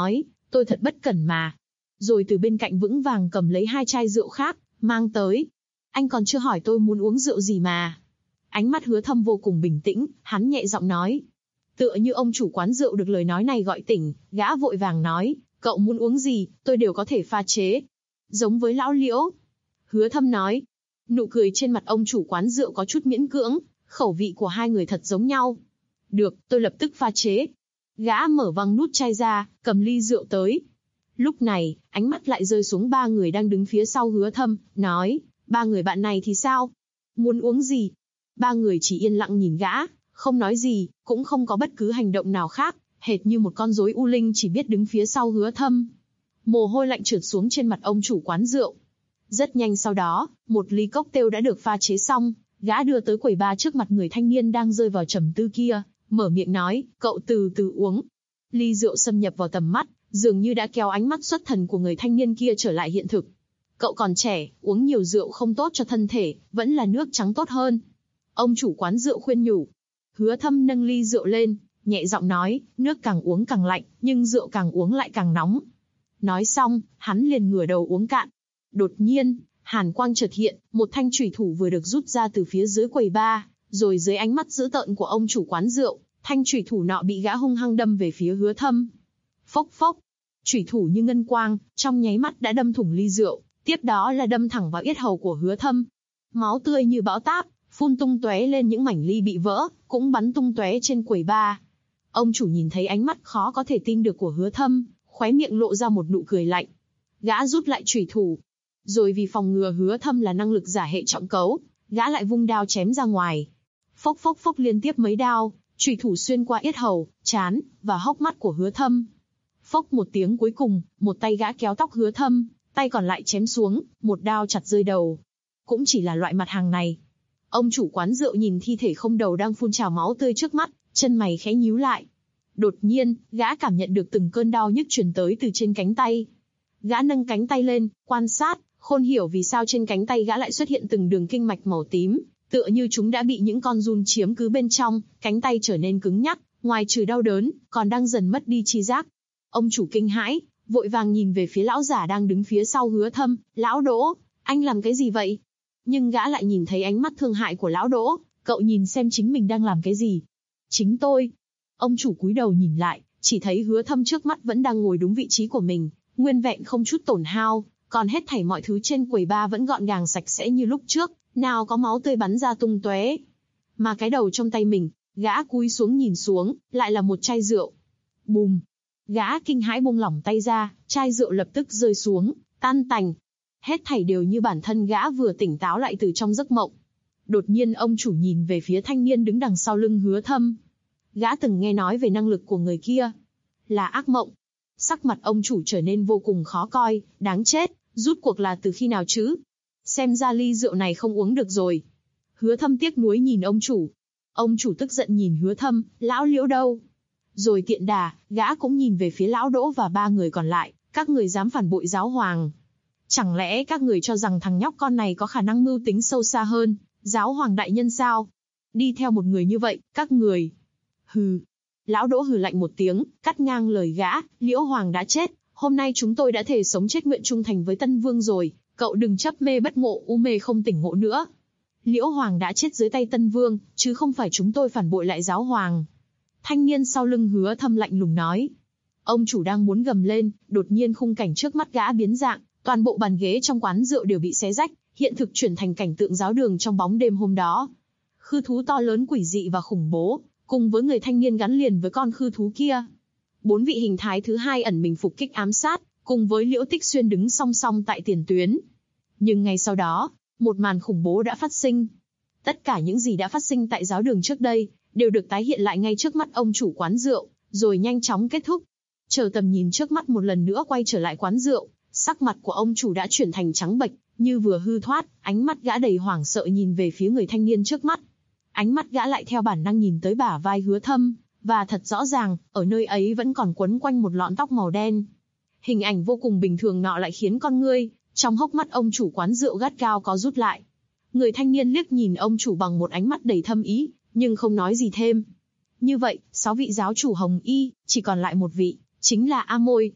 tôi thật bất cẩn mà. Rồi từ bên cạnh vững vàng cầm lấy 2 chai rượu khác, mang tới. Anh còn chưa hỏi tôi muốn uống rượu gì mà. Ánh mắt Hứa Thâm vô cùng bình tĩnh, hắn nhẹ giọng nói. Tựa như ông chủ quán rượu được lời nói này gọi tỉnh, gã vội vàng nói, cậu muốn uống gì, tôi đều có thể pha chế. Giống với lão Liễu. Hứa Thâm nói. Nụ cười trên mặt ông chủ quán rượu có chút miễn cưỡng, khẩu vị của hai người thật giống nhau. Được, tôi lập tức pha chế. Gã mở văng nút chai ra, cầm ly rượu tới. Lúc này, ánh mắt lại rơi xuống 3 người đang đứng phía sau Hứa Thâm, nói, 3 người bạn này thì sao? Muốn uống gì? 3 người chỉ yên lặng nhìn gã, không nói gì, cũng không có bất cứ hành động nào khác, hệt như một con rối u linh chỉ biết đứng phía sau Hứa Thâm. Mồ hôi lạnh trượt xuống trên mặt ông chủ quán rượu. Rất nhanh sau đó, một ly cocktail đã được pha chế xong, gã đưa tới quầy bar trước mặt người thanh niên đang rơi vào trầm tư kia, mở miệng nói, cậu từ từ uống. Ly rượu xâm nhập vào tầm mắt, dường như đã kéo ánh mắt xuất thần của người thanh niên kia trở lại hiện thực. Cậu còn trẻ, uống nhiều rượu không tốt cho thân thể, vẫn là nước trắng tốt hơn. Ông chủ quán rượu khuyên nhủ. Hứa Thâm nâng ly rượu lên, nhẹ giọng nói, nước càng uống càng lạnh, nhưng rượu càng uống lại càng nóng. Nói xong, hắn liền ngửa đầu uống cạn. Đột nhiên, hàn quang chợt hiện, một thanh chủy thủ vừa được rút ra từ phía dưới quầy bar, rồi dưới ánh mắt dữ tợn của ông chủ quán rượu, thanh chủy thủ nọ bị gã hung hăng đâm về phía Hứa Thâm. Phốc phốc, chủy thủ như ngân quang, trong nháy mắt đã đâm thủng ly rượu, tiếp đó là đâm thẳng vào yết hầu của Hứa Thâm. Máu tươi như bão táp, phun tung tóe lên những mảnh ly bị vỡ, cũng bắn tung tóe trên quầy bar. Ông chủ nhìn thấy ánh mắt khó có thể tin được của Hứa Thâm, khóe miệng lộ ra một nụ cười lạnh. Gã rút lại chủy thủ, rồi vì phòng ngừa Hứa Thâm là năng lực giả hệ trọng cấu, gã lại vung đao chém ra ngoài. Phốc phốc phốc liên tiếp mấy đao, chủy thủ xuyên qua yết hầu, trán và hốc mắt của Hứa Thâm. Phốc một tiếng cuối cùng, một tay gã kéo tóc Hứa Thâm, tay còn lại chém xuống, một đao chặt rơi đầu. Cũng chỉ là loại mặt hàng này. Ông chủ quán rượu nhìn thi thể không đầu đang phun trào máu tươi trước mắt, chân mày khẽ nhíu lại. Đột nhiên, gã cảm nhận được từng cơn đau nhức truyền tới từ trên cánh tay. Gã nâng cánh tay lên, quan sát, khôn hiểu vì sao trên cánh tay gã lại xuất hiện từng đường kinh mạch màu tím, tựa như chúng đã bị những con giun chiếm cứ bên trong, cánh tay trở nên cứng nhắc, ngoài trừ đau đớn, còn đang dần mất đi tri giác. Ông chủ kinh hãi, vội vàng nhìn về phía lão giả đang đứng phía sau Hứa Thâm, lão Đỗ, anh làm cái gì vậy? Nhưng gã lại nhìn thấy ánh mắt thương hại của lão Đỗ, cậu nhìn xem chính mình đang làm cái gì? Chính tôi. Ông chủ cúi đầu nhìn lại, chỉ thấy Hứa Thâm trước mắt vẫn đang ngồi đúng vị trí của mình, nguyên vẹn không chút tổn hao, còn hết thảy mọi thứ trên quầy bar vẫn gọn gàng sạch sẽ như lúc trước, nào có máu tươi bắn ra tung tóe. Mà cái đầu trong tay mình, gã cúi xuống nhìn xuống, lại là một chai rượu. Bùm! Gã kinh hãi buông lỏng tay ra, chai rượu lập tức rơi xuống, tan tành. Hết thảy đều như bản thân gã vừa tỉnh táo lại từ trong giấc mộng. Đột nhiên ông chủ nhìn về phía thanh niên đứng đằng sau lưng Hứa Thâm. Gã từng nghe nói về năng lực của người kia. Là ác mộng. Sắc mặt ông chủ trở nên vô cùng khó coi, đáng chết, rút cuộc là từ khi nào chứ? Xem ra ly rượu này không uống được rồi. Hứa Thâm tiếc nuối nhìn ông chủ. Ông chủ tức giận nhìn Hứa Thâm, lão Liễu đâu? Rồi tiện đà, gã cũng nhìn về phía lão Đỗ và 3 người còn lại, các người dám phản bội giáo hoàng. Chẳng lẽ các người cho rằng thằng nhóc con này có khả năng mưu tính sâu xa hơn, giáo hoàng đại nhân sao? Đi theo một người như vậy, các người... Hừ. Lão Đỗ hừ lạnh một tiếng, cắt ngang lời gã, Liễu Hoàng đã chết, hôm nay chúng tôi đã thề sống chết nguyện trung thành với Tân Vương rồi, cậu đừng chấp mê bất ngộ u mê không tỉnh ngộ nữa. Liễu Hoàng đã chết dưới tay Tân Vương, chứ không phải chúng tôi phản bội lại giáo hoàng. Thanh niên sau lưng Hứa Thâm lạnh lùng nói. Ông chủ đang muốn gầm lên, đột nhiên khung cảnh trước mắt gã biến dạng, toàn bộ bàn ghế trong quán rượu đều bị xé rách, hiện thực chuyển thành cảnh tượng giáo đường trong bóng đêm hôm đó. Khư thú to lớn quỷ dị và khủng bố, cùng với người thanh niên gắn liền với con khư thú kia. 4 vị hình thái thứ hai ẩn mình phục kích ám sát, cùng với Liễu Tích Xuyên đứng song song tại tiền tuyến. Nhưng ngay sau đó, một màn khủng bố đã phát sinh. Tất cả những gì đã phát sinh tại giáo đường trước đây, đều được tái hiện lại ngay trước mắt ông chủ quán rượu, rồi nhanh chóng kết thúc. Chờ tầm nhìn trước mắt một lần nữa quay trở lại quán rượu, sắc mặt của ông chủ đã chuyển thành trắng bệch, như vừa hư thoát, ánh mắt gã đầy hoảng sợ nhìn về phía người thanh niên trước mắt. Ánh mắt gã lại theo bản năng nhìn tới bả vai Hứa Thâm, và thật rõ ràng, ở nơi ấy vẫn còn quấn quanh một lọn tóc màu đen. Hình ảnh vô cùng bình thường nọ lại khiến con ngươi trong hốc mắt ông chủ quán rượu gắt gao có rút lại. Người thanh niên liếc nhìn ông chủ bằng một ánh mắt đầy thâm ý, nhưng không nói gì thêm. Như vậy, 6 vị giáo chủ Hồng Y, chỉ còn lại một vị, chính là A Môi.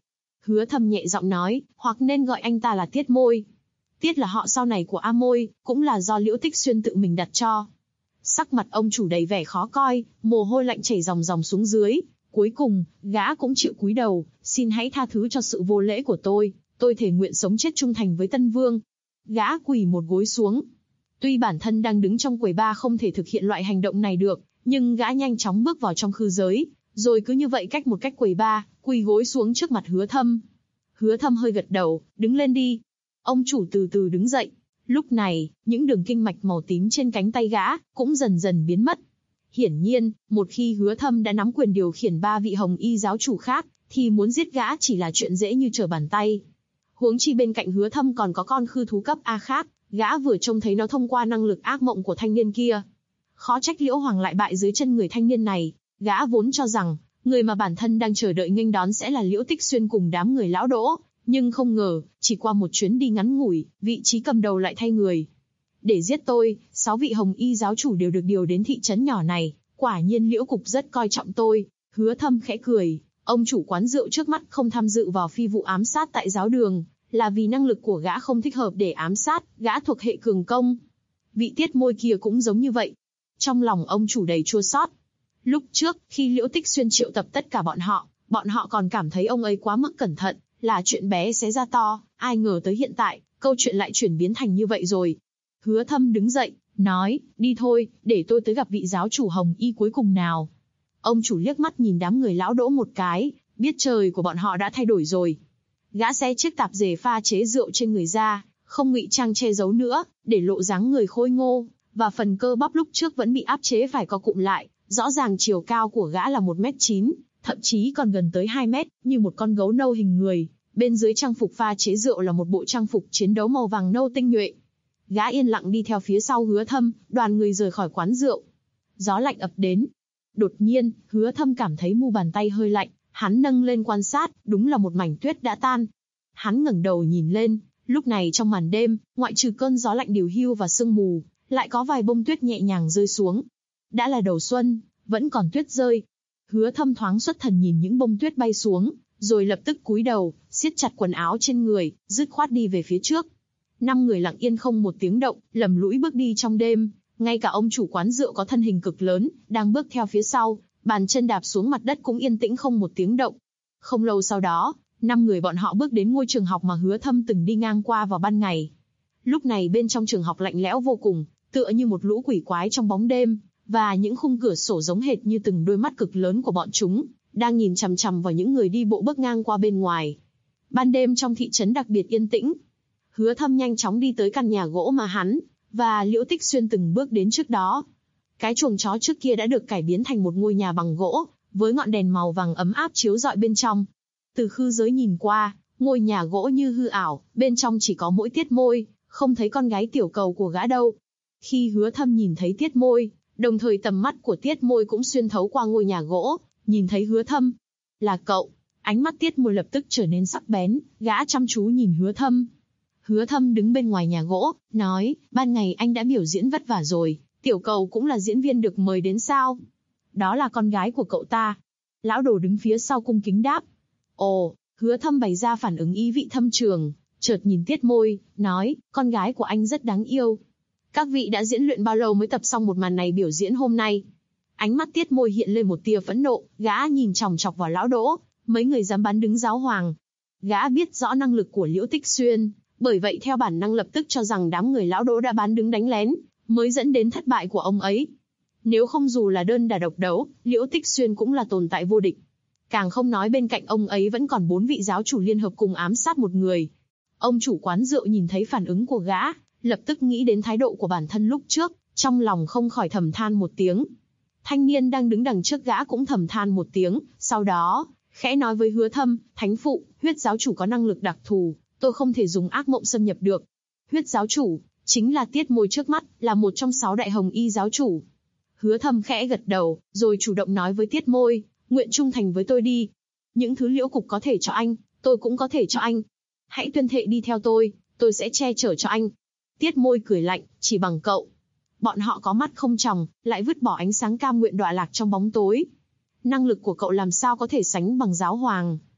Hứa Thâm nhẹ giọng nói, hoặc nên gọi anh ta là Tiết Môi. Tiết là họ sau này của A Môi, cũng là do Liễu Tích Xuyên tự mình đặt cho. Sắc mặt ông chủ đầy vẻ khó coi, mồ hôi lạnh chảy ròng ròng xuống dưới. Cuối cùng, gã cũng chịu cúi đầu, xin hãy tha thứ cho sự vô lễ của tôi thề nguyện sống chết trung thành với Tân Vương. Gã quỳ một gối xuống. Tuy bản thân đang đứng trong quầy bar không thể thực hiện loại hành động này được, nhưng gã nhanh chóng bước vào trong khư giới, rồi cứ như vậy cách một cách quầy bar, quỳ gối xuống trước mặt Hứa Thâm. Hứa Thâm hơi gật đầu, đứng lên đi. Ông chủ từ từ đứng dậy. Lúc này, những đường kinh mạch màu tím trên cánh tay gã cũng dần dần biến mất. Hiển nhiên, một khi Hứa Thâm đã nắm quyền điều khiển 3 vị hồng y giáo chủ khác, thì muốn giết gã chỉ là chuyện dễ như trở bàn tay. Huống chi bên cạnh Hứa Thâm còn có con khư thú cấp A khác, gã vừa trông thấy nó thông qua năng lực ác mộng của thanh niên kia. Khó trách Liễu Hoàng lại bại dưới chân người thanh niên này, gã vốn cho rằng, người mà bản thân đang chờ đợi nghênh đón sẽ là Liễu Tích Xuyên cùng đám người lão Đỗ, nhưng không ngờ, chỉ qua một chuyến đi ngắn ngủi, vị trí cầm đầu lại thay người. Để giết tôi, 6 vị hồng y giáo chủ đều được điều đến thị trấn nhỏ này, quả nhiên Liễu Cục rất coi trọng tôi. Hứa Thâm khẽ cười, ông chủ quán rượu trước mắt không tham dự vào phi vụ ám sát tại giáo đường, là vì năng lực của gã không thích hợp để ám sát, gã thuộc hệ cường công. Vị Tiết Môi kia cũng giống như vậy. Trong lòng ông chủ đầy chua xót. Lúc trước, khi Liễu Tích Xuyên triệu tập tất cả bọn họ còn cảm thấy ông ấy quá mức cẩn thận, là chuyện bé xé ra to, ai ngờ tới hiện tại, câu chuyện lại chuyển biến thành như vậy rồi. Hứa Thâm đứng dậy, nói, đi thôi, để tôi tới gặp vị giáo chủ hồng y cuối cùng nào. Ông chủ liếc mắt nhìn đám người lão Đỗ một cái, biết trời của bọn họ đã thay đổi rồi. Gã xé chiếc tạp dề pha chế rượu trên người ra, không ngụy trang che giấu nữa, để lộ dáng người khôi ngô, và phần cơ bắp lúc trước vẫn bị áp chế phải co cụm lại. Rõ ràng chiều cao của gã là 1m9, thậm chí còn gần tới 2 mét, như một con gấu nâu hình người. Bên dưới trang phục pha chế rượu là một bộ trang phục chiến đấu màu vàng nâu tinh nhuệ. Gã yên lặng đi theo phía sau Hứa Thâm, đoàn người rời khỏi quán rượu. Gió lạnh ập đến. Đột nhiên, Hứa Thâm cảm thấy mu bàn tay hơi lạnh, hắn nâng lên quan sát, đúng là một mảnh tuyết đã tan. Hắn ngẩng đầu nhìn lên, lúc này trong màn đêm, ngoại trừ cơn gió lạnh điều hưu và sương mù, lại có vài bông tuyết nhẹ nhàng rơi xuống. Đã là đầu xuân, vẫn còn tuyết rơi. Hứa Thâm thoáng xuất thần nhìn những bông tuyết bay xuống, rồi lập tức cúi đầu, siết chặt quần áo trên người, dứt khoát đi về phía trước. 5 người lặng yên không một tiếng động, lầm lũi bước đi trong đêm. Ngay cả ông chủ quán rượu có thân hình cực lớn, đang bước theo phía sau, bàn chân đạp xuống mặt đất cũng yên tĩnh không một tiếng động. Không lâu sau đó, 5 người bọn họ bước đến ngôi trường học mà Hứa Thâm từng đi ngang qua vào ban ngày. Lúc này bên trong trường học lạnh lẽo vô cùng, tựa như một lũ quỷ quái trong bóng đêm, và những khung cửa sổ giống hệt như từng đôi mắt cực lớn của bọn chúng, đang nhìn chằm chằm vào những người đi bộ bước ngang qua bên ngoài. Ban đêm trong thị trấn đặc biệt yên tĩnh. Hứa Thâm nhanh chóng đi tới căn nhà gỗ mà hắn và Liễu Tích Xuyên từng bước đến trước đó. Cái chuồng chó trước kia đã được cải biến thành một ngôi nhà bằng gỗ, với ngọn đèn màu vàng ấm áp chiếu rọi bên trong. Từ khư giới nhìn qua, ngôi nhà gỗ như hư ảo, bên trong chỉ có mỗi Tiết Môi, không thấy con gái tiểu cầu của gã đâu. Khi Hứa Thâm nhìn thấy Tiết Môi, đồng thời tầm mắt của Tiết Môi cũng xuyên thấu qua ngôi nhà gỗ, nhìn thấy Hứa Thâm. Là cậu. Ánh mắt Tiết Môi lập tức trở nên sắc bén, gã chăm chú nhìn Hứa Thâm. Hứa Thâm đứng bên ngoài nhà gỗ, nói, ban ngày anh đã biểu diễn vất vả rồi, tiểu cầu cũng là diễn viên được mời đến sao? Đó là con gái của cậu ta. Lão Đồ đứng phía sau cung kính đáp. Ồ, Hứa Thâm bày ra phản ứng ý vị thâm trường, chợt nhìn Tiết Môi, nói, con gái của anh rất đáng yêu. Các vị đã diễn luyện bao lâu mới tập xong một màn này biểu diễn hôm nay? Ánh mắt Tiết Môi hiện lên một tia phẫn nộ, gã nhìn chòng chọc vào Lão Đỗ, mấy người dám bán đứng giáo hoàng. Gã biết rõ năng lực của Liễu Tích Xuyên, bởi vậy theo bản năng lập tức cho rằng đám người Lão Đỗ đã bán đứng đánh lén, mới dẫn đến thất bại của ông ấy. Nếu không dù là đơn đả độc đấu, Liễu Tích Xuyên cũng là tồn tại vô địch. Càng không nói bên cạnh ông ấy vẫn còn 4 vị giáo chủ liên hợp cùng ám sát một người. Ông chủ quán rượu nhìn thấy phản ứng của gã, lập tức nghĩ đến thái độ của bản thân lúc trước, trong lòng không khỏi thầm than một tiếng. Thanh niên đang đứng đằng trước gã cũng thầm than một tiếng, sau đó, khẽ nói với Hứa Thâm, thánh phụ, huyết giáo chủ có năng lực đặc thù, tôi không thể dùng ác mộng xâm nhập được. Huyết giáo chủ, chính là Tiết Môi trước mắt, là một trong 6 đại hồng y giáo chủ. Hứa Thâm khẽ gật đầu, rồi chủ động nói với Tiết Môi, nguyện trung thành với tôi đi. Những thứ Liễu Cục có thể cho anh, tôi cũng có thể cho anh. Hãy tuyên thệ đi theo tôi sẽ che chở cho anh. Tiết Môi cười lạnh, chỉ bằng cậu. Bọn họ có mắt không tròng, lại vứt bỏ ánh sáng cam nguyện đọa lạc trong bóng tối. Năng lực của cậu làm sao có thể sánh bằng giáo hoàng.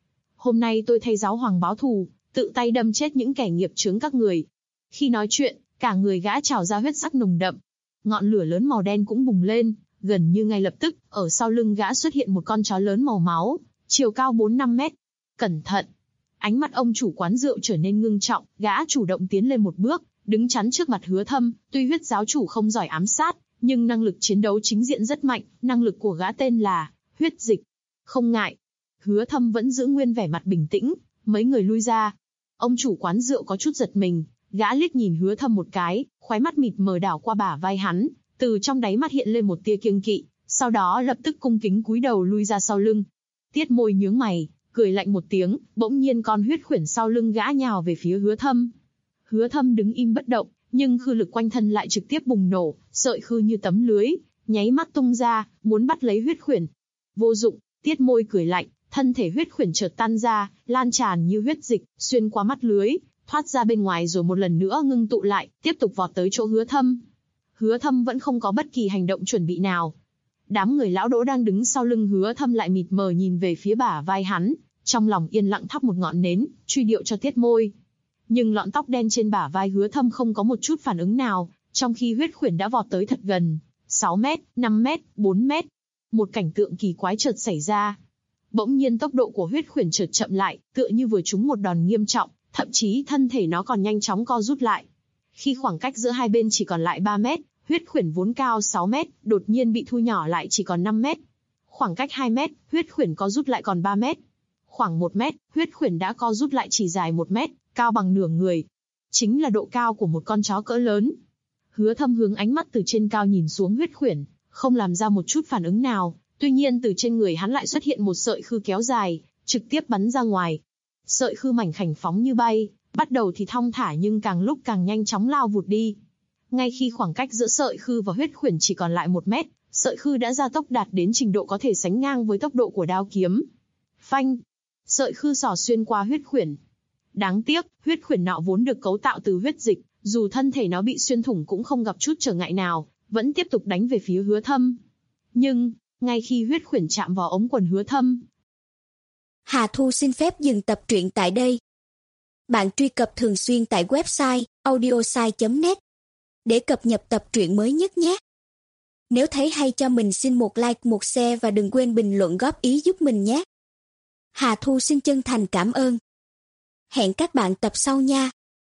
Hôm nay tôi thay giáo hoàng báo thù, tự tay đâm chết những kẻ nghiệp chướng các người. Khi nói chuyện, cả người gã trào ra huyết sắc nồng đậm. Ngọn lửa lớn màu đen cũng bùng lên, gần như ngay lập tức, ở sau lưng gã xuất hiện một con chó lớn màu máu, chiều cao 4-5 mét. Cẩn thận! Ánh mắt ông chủ quán rượu trở nên ngưng trọng, gã chủ động tiến lên một bước, đứng chắn trước mặt Hứa Thâm. Tuy huyết giáo chủ không giỏi ám sát, nhưng năng lực chiến đấu chính diện rất mạnh, năng lực của gã tên là huyết dịch. Không ngại. Hứa Thâm vẫn giữ nguyên vẻ mặt bình tĩnh, mấy người lui ra. Ông chủ quán rượu có chút giật mình, gã liếc nhìn Hứa Thâm một cái, khóe mắt mịt mờ đảo qua bả vai hắn, từ trong đáy mắt hiện lên một tia kiêng kỵ, sau đó lập tức cung kính cúi đầu lui ra sau lưng. Tiết Môi nhướng mày, cười lạnh một tiếng, bỗng nhiên con huyết khuyển sau lưng gã nhào về phía Hứa Thâm. Hứa Thâm đứng im bất động, nhưng khư lực quanh thân lại trực tiếp bùng nổ, sợi khư như tấm lưới, nháy mắt tung ra, muốn bắt lấy huyết khuyển. Vô dụng, Tiết Môi cười lạnh, thân thể huyết khuyển chợt tan ra, lan tràn như huyết dịch, xuyên qua mắt lưới, thoát ra bên ngoài rồi một lần nữa ngưng tụ lại, tiếp tục vọt tới chỗ Hứa Thâm. Hứa Thâm vẫn không có bất kỳ hành động chuẩn bị nào. Đám người lão Đỗ đang đứng sau lưng Hứa Thâm lại mịt mờ nhìn về phía bả vai hắn, trong lòng yên lặng thắp một ngọn nến, truy điệu cho Tiết Môi. Nhưng lọn tóc đen trên bả vai Hứa Thâm không có một chút phản ứng nào, trong khi huyết khuyển đã vọt tới thật gần, 6 mét, 5 mét, 4 mét. Một cảnh tượng kỳ quái chợt xảy ra. Bỗng nhiên tốc độ của huyết khuyển chợt chậm lại, tựa như vừa trúng một đòn nghiêm trọng, thậm chí thân thể nó còn nhanh chóng co rút lại. Khi khoảng cách giữa hai bên chỉ còn lại 3 mét, huyết khuyển vốn cao 6 mét, đột nhiên bị thu nhỏ lại chỉ còn 5 mét. Khoảng cách 2 mét, huyết khuyển co rút lại còn 3 mét. Khoảng 1 mét, huyết khuyển đã co rút lại chỉ dài 1 mét, cao bằng nửa người. Chính là độ cao của một con chó cỡ lớn. Hứa Thâm hướng ánh mắt từ trên cao nhìn xuống huyết khuyển, không làm ra một chút phản ứng nào. Tuy nhiên từ trên người hắn lại xuất hiện một sợi khư kéo dài, trực tiếp bắn ra ngoài. Sợi khư mảnh khảnh phóng như bay, bắt đầu thì thong thả nhưng càng lúc càng nhanh chóng lao vụt đi. Ngay khi khoảng cách giữa sợi khư và huyết khuyển chỉ còn lại 1 mét, sợi khư đã gia tốc đạt đến trình độ có thể sánh ngang với tốc độ của đao kiếm. Phanh! Sợi khư xỏ xuyên qua huyết khuyển. Đáng tiếc, huyết khuyển nọ vốn được cấu tạo từ huyết dịch, dù thân thể nó bị xuyên thủng cũng không gặp chút trở ngại nào, vẫn tiếp tục đánh về phía Hứa Thâm. Nhưng, ngay khi huyết khuyển chạm vào ống quần Hứa Thâm, Hà Thu xin phép dừng tập truyện tại đây. Bạn truy cập thường xuyên tại website audiosai.net để cập nhật tập truyện mới nhất nhé. Nếu thấy hay cho mình xin một like, một share và đừng quên bình luận góp ý giúp mình nhé. Hà Thu xin chân thành cảm ơn. Hẹn các bạn tập sau nha.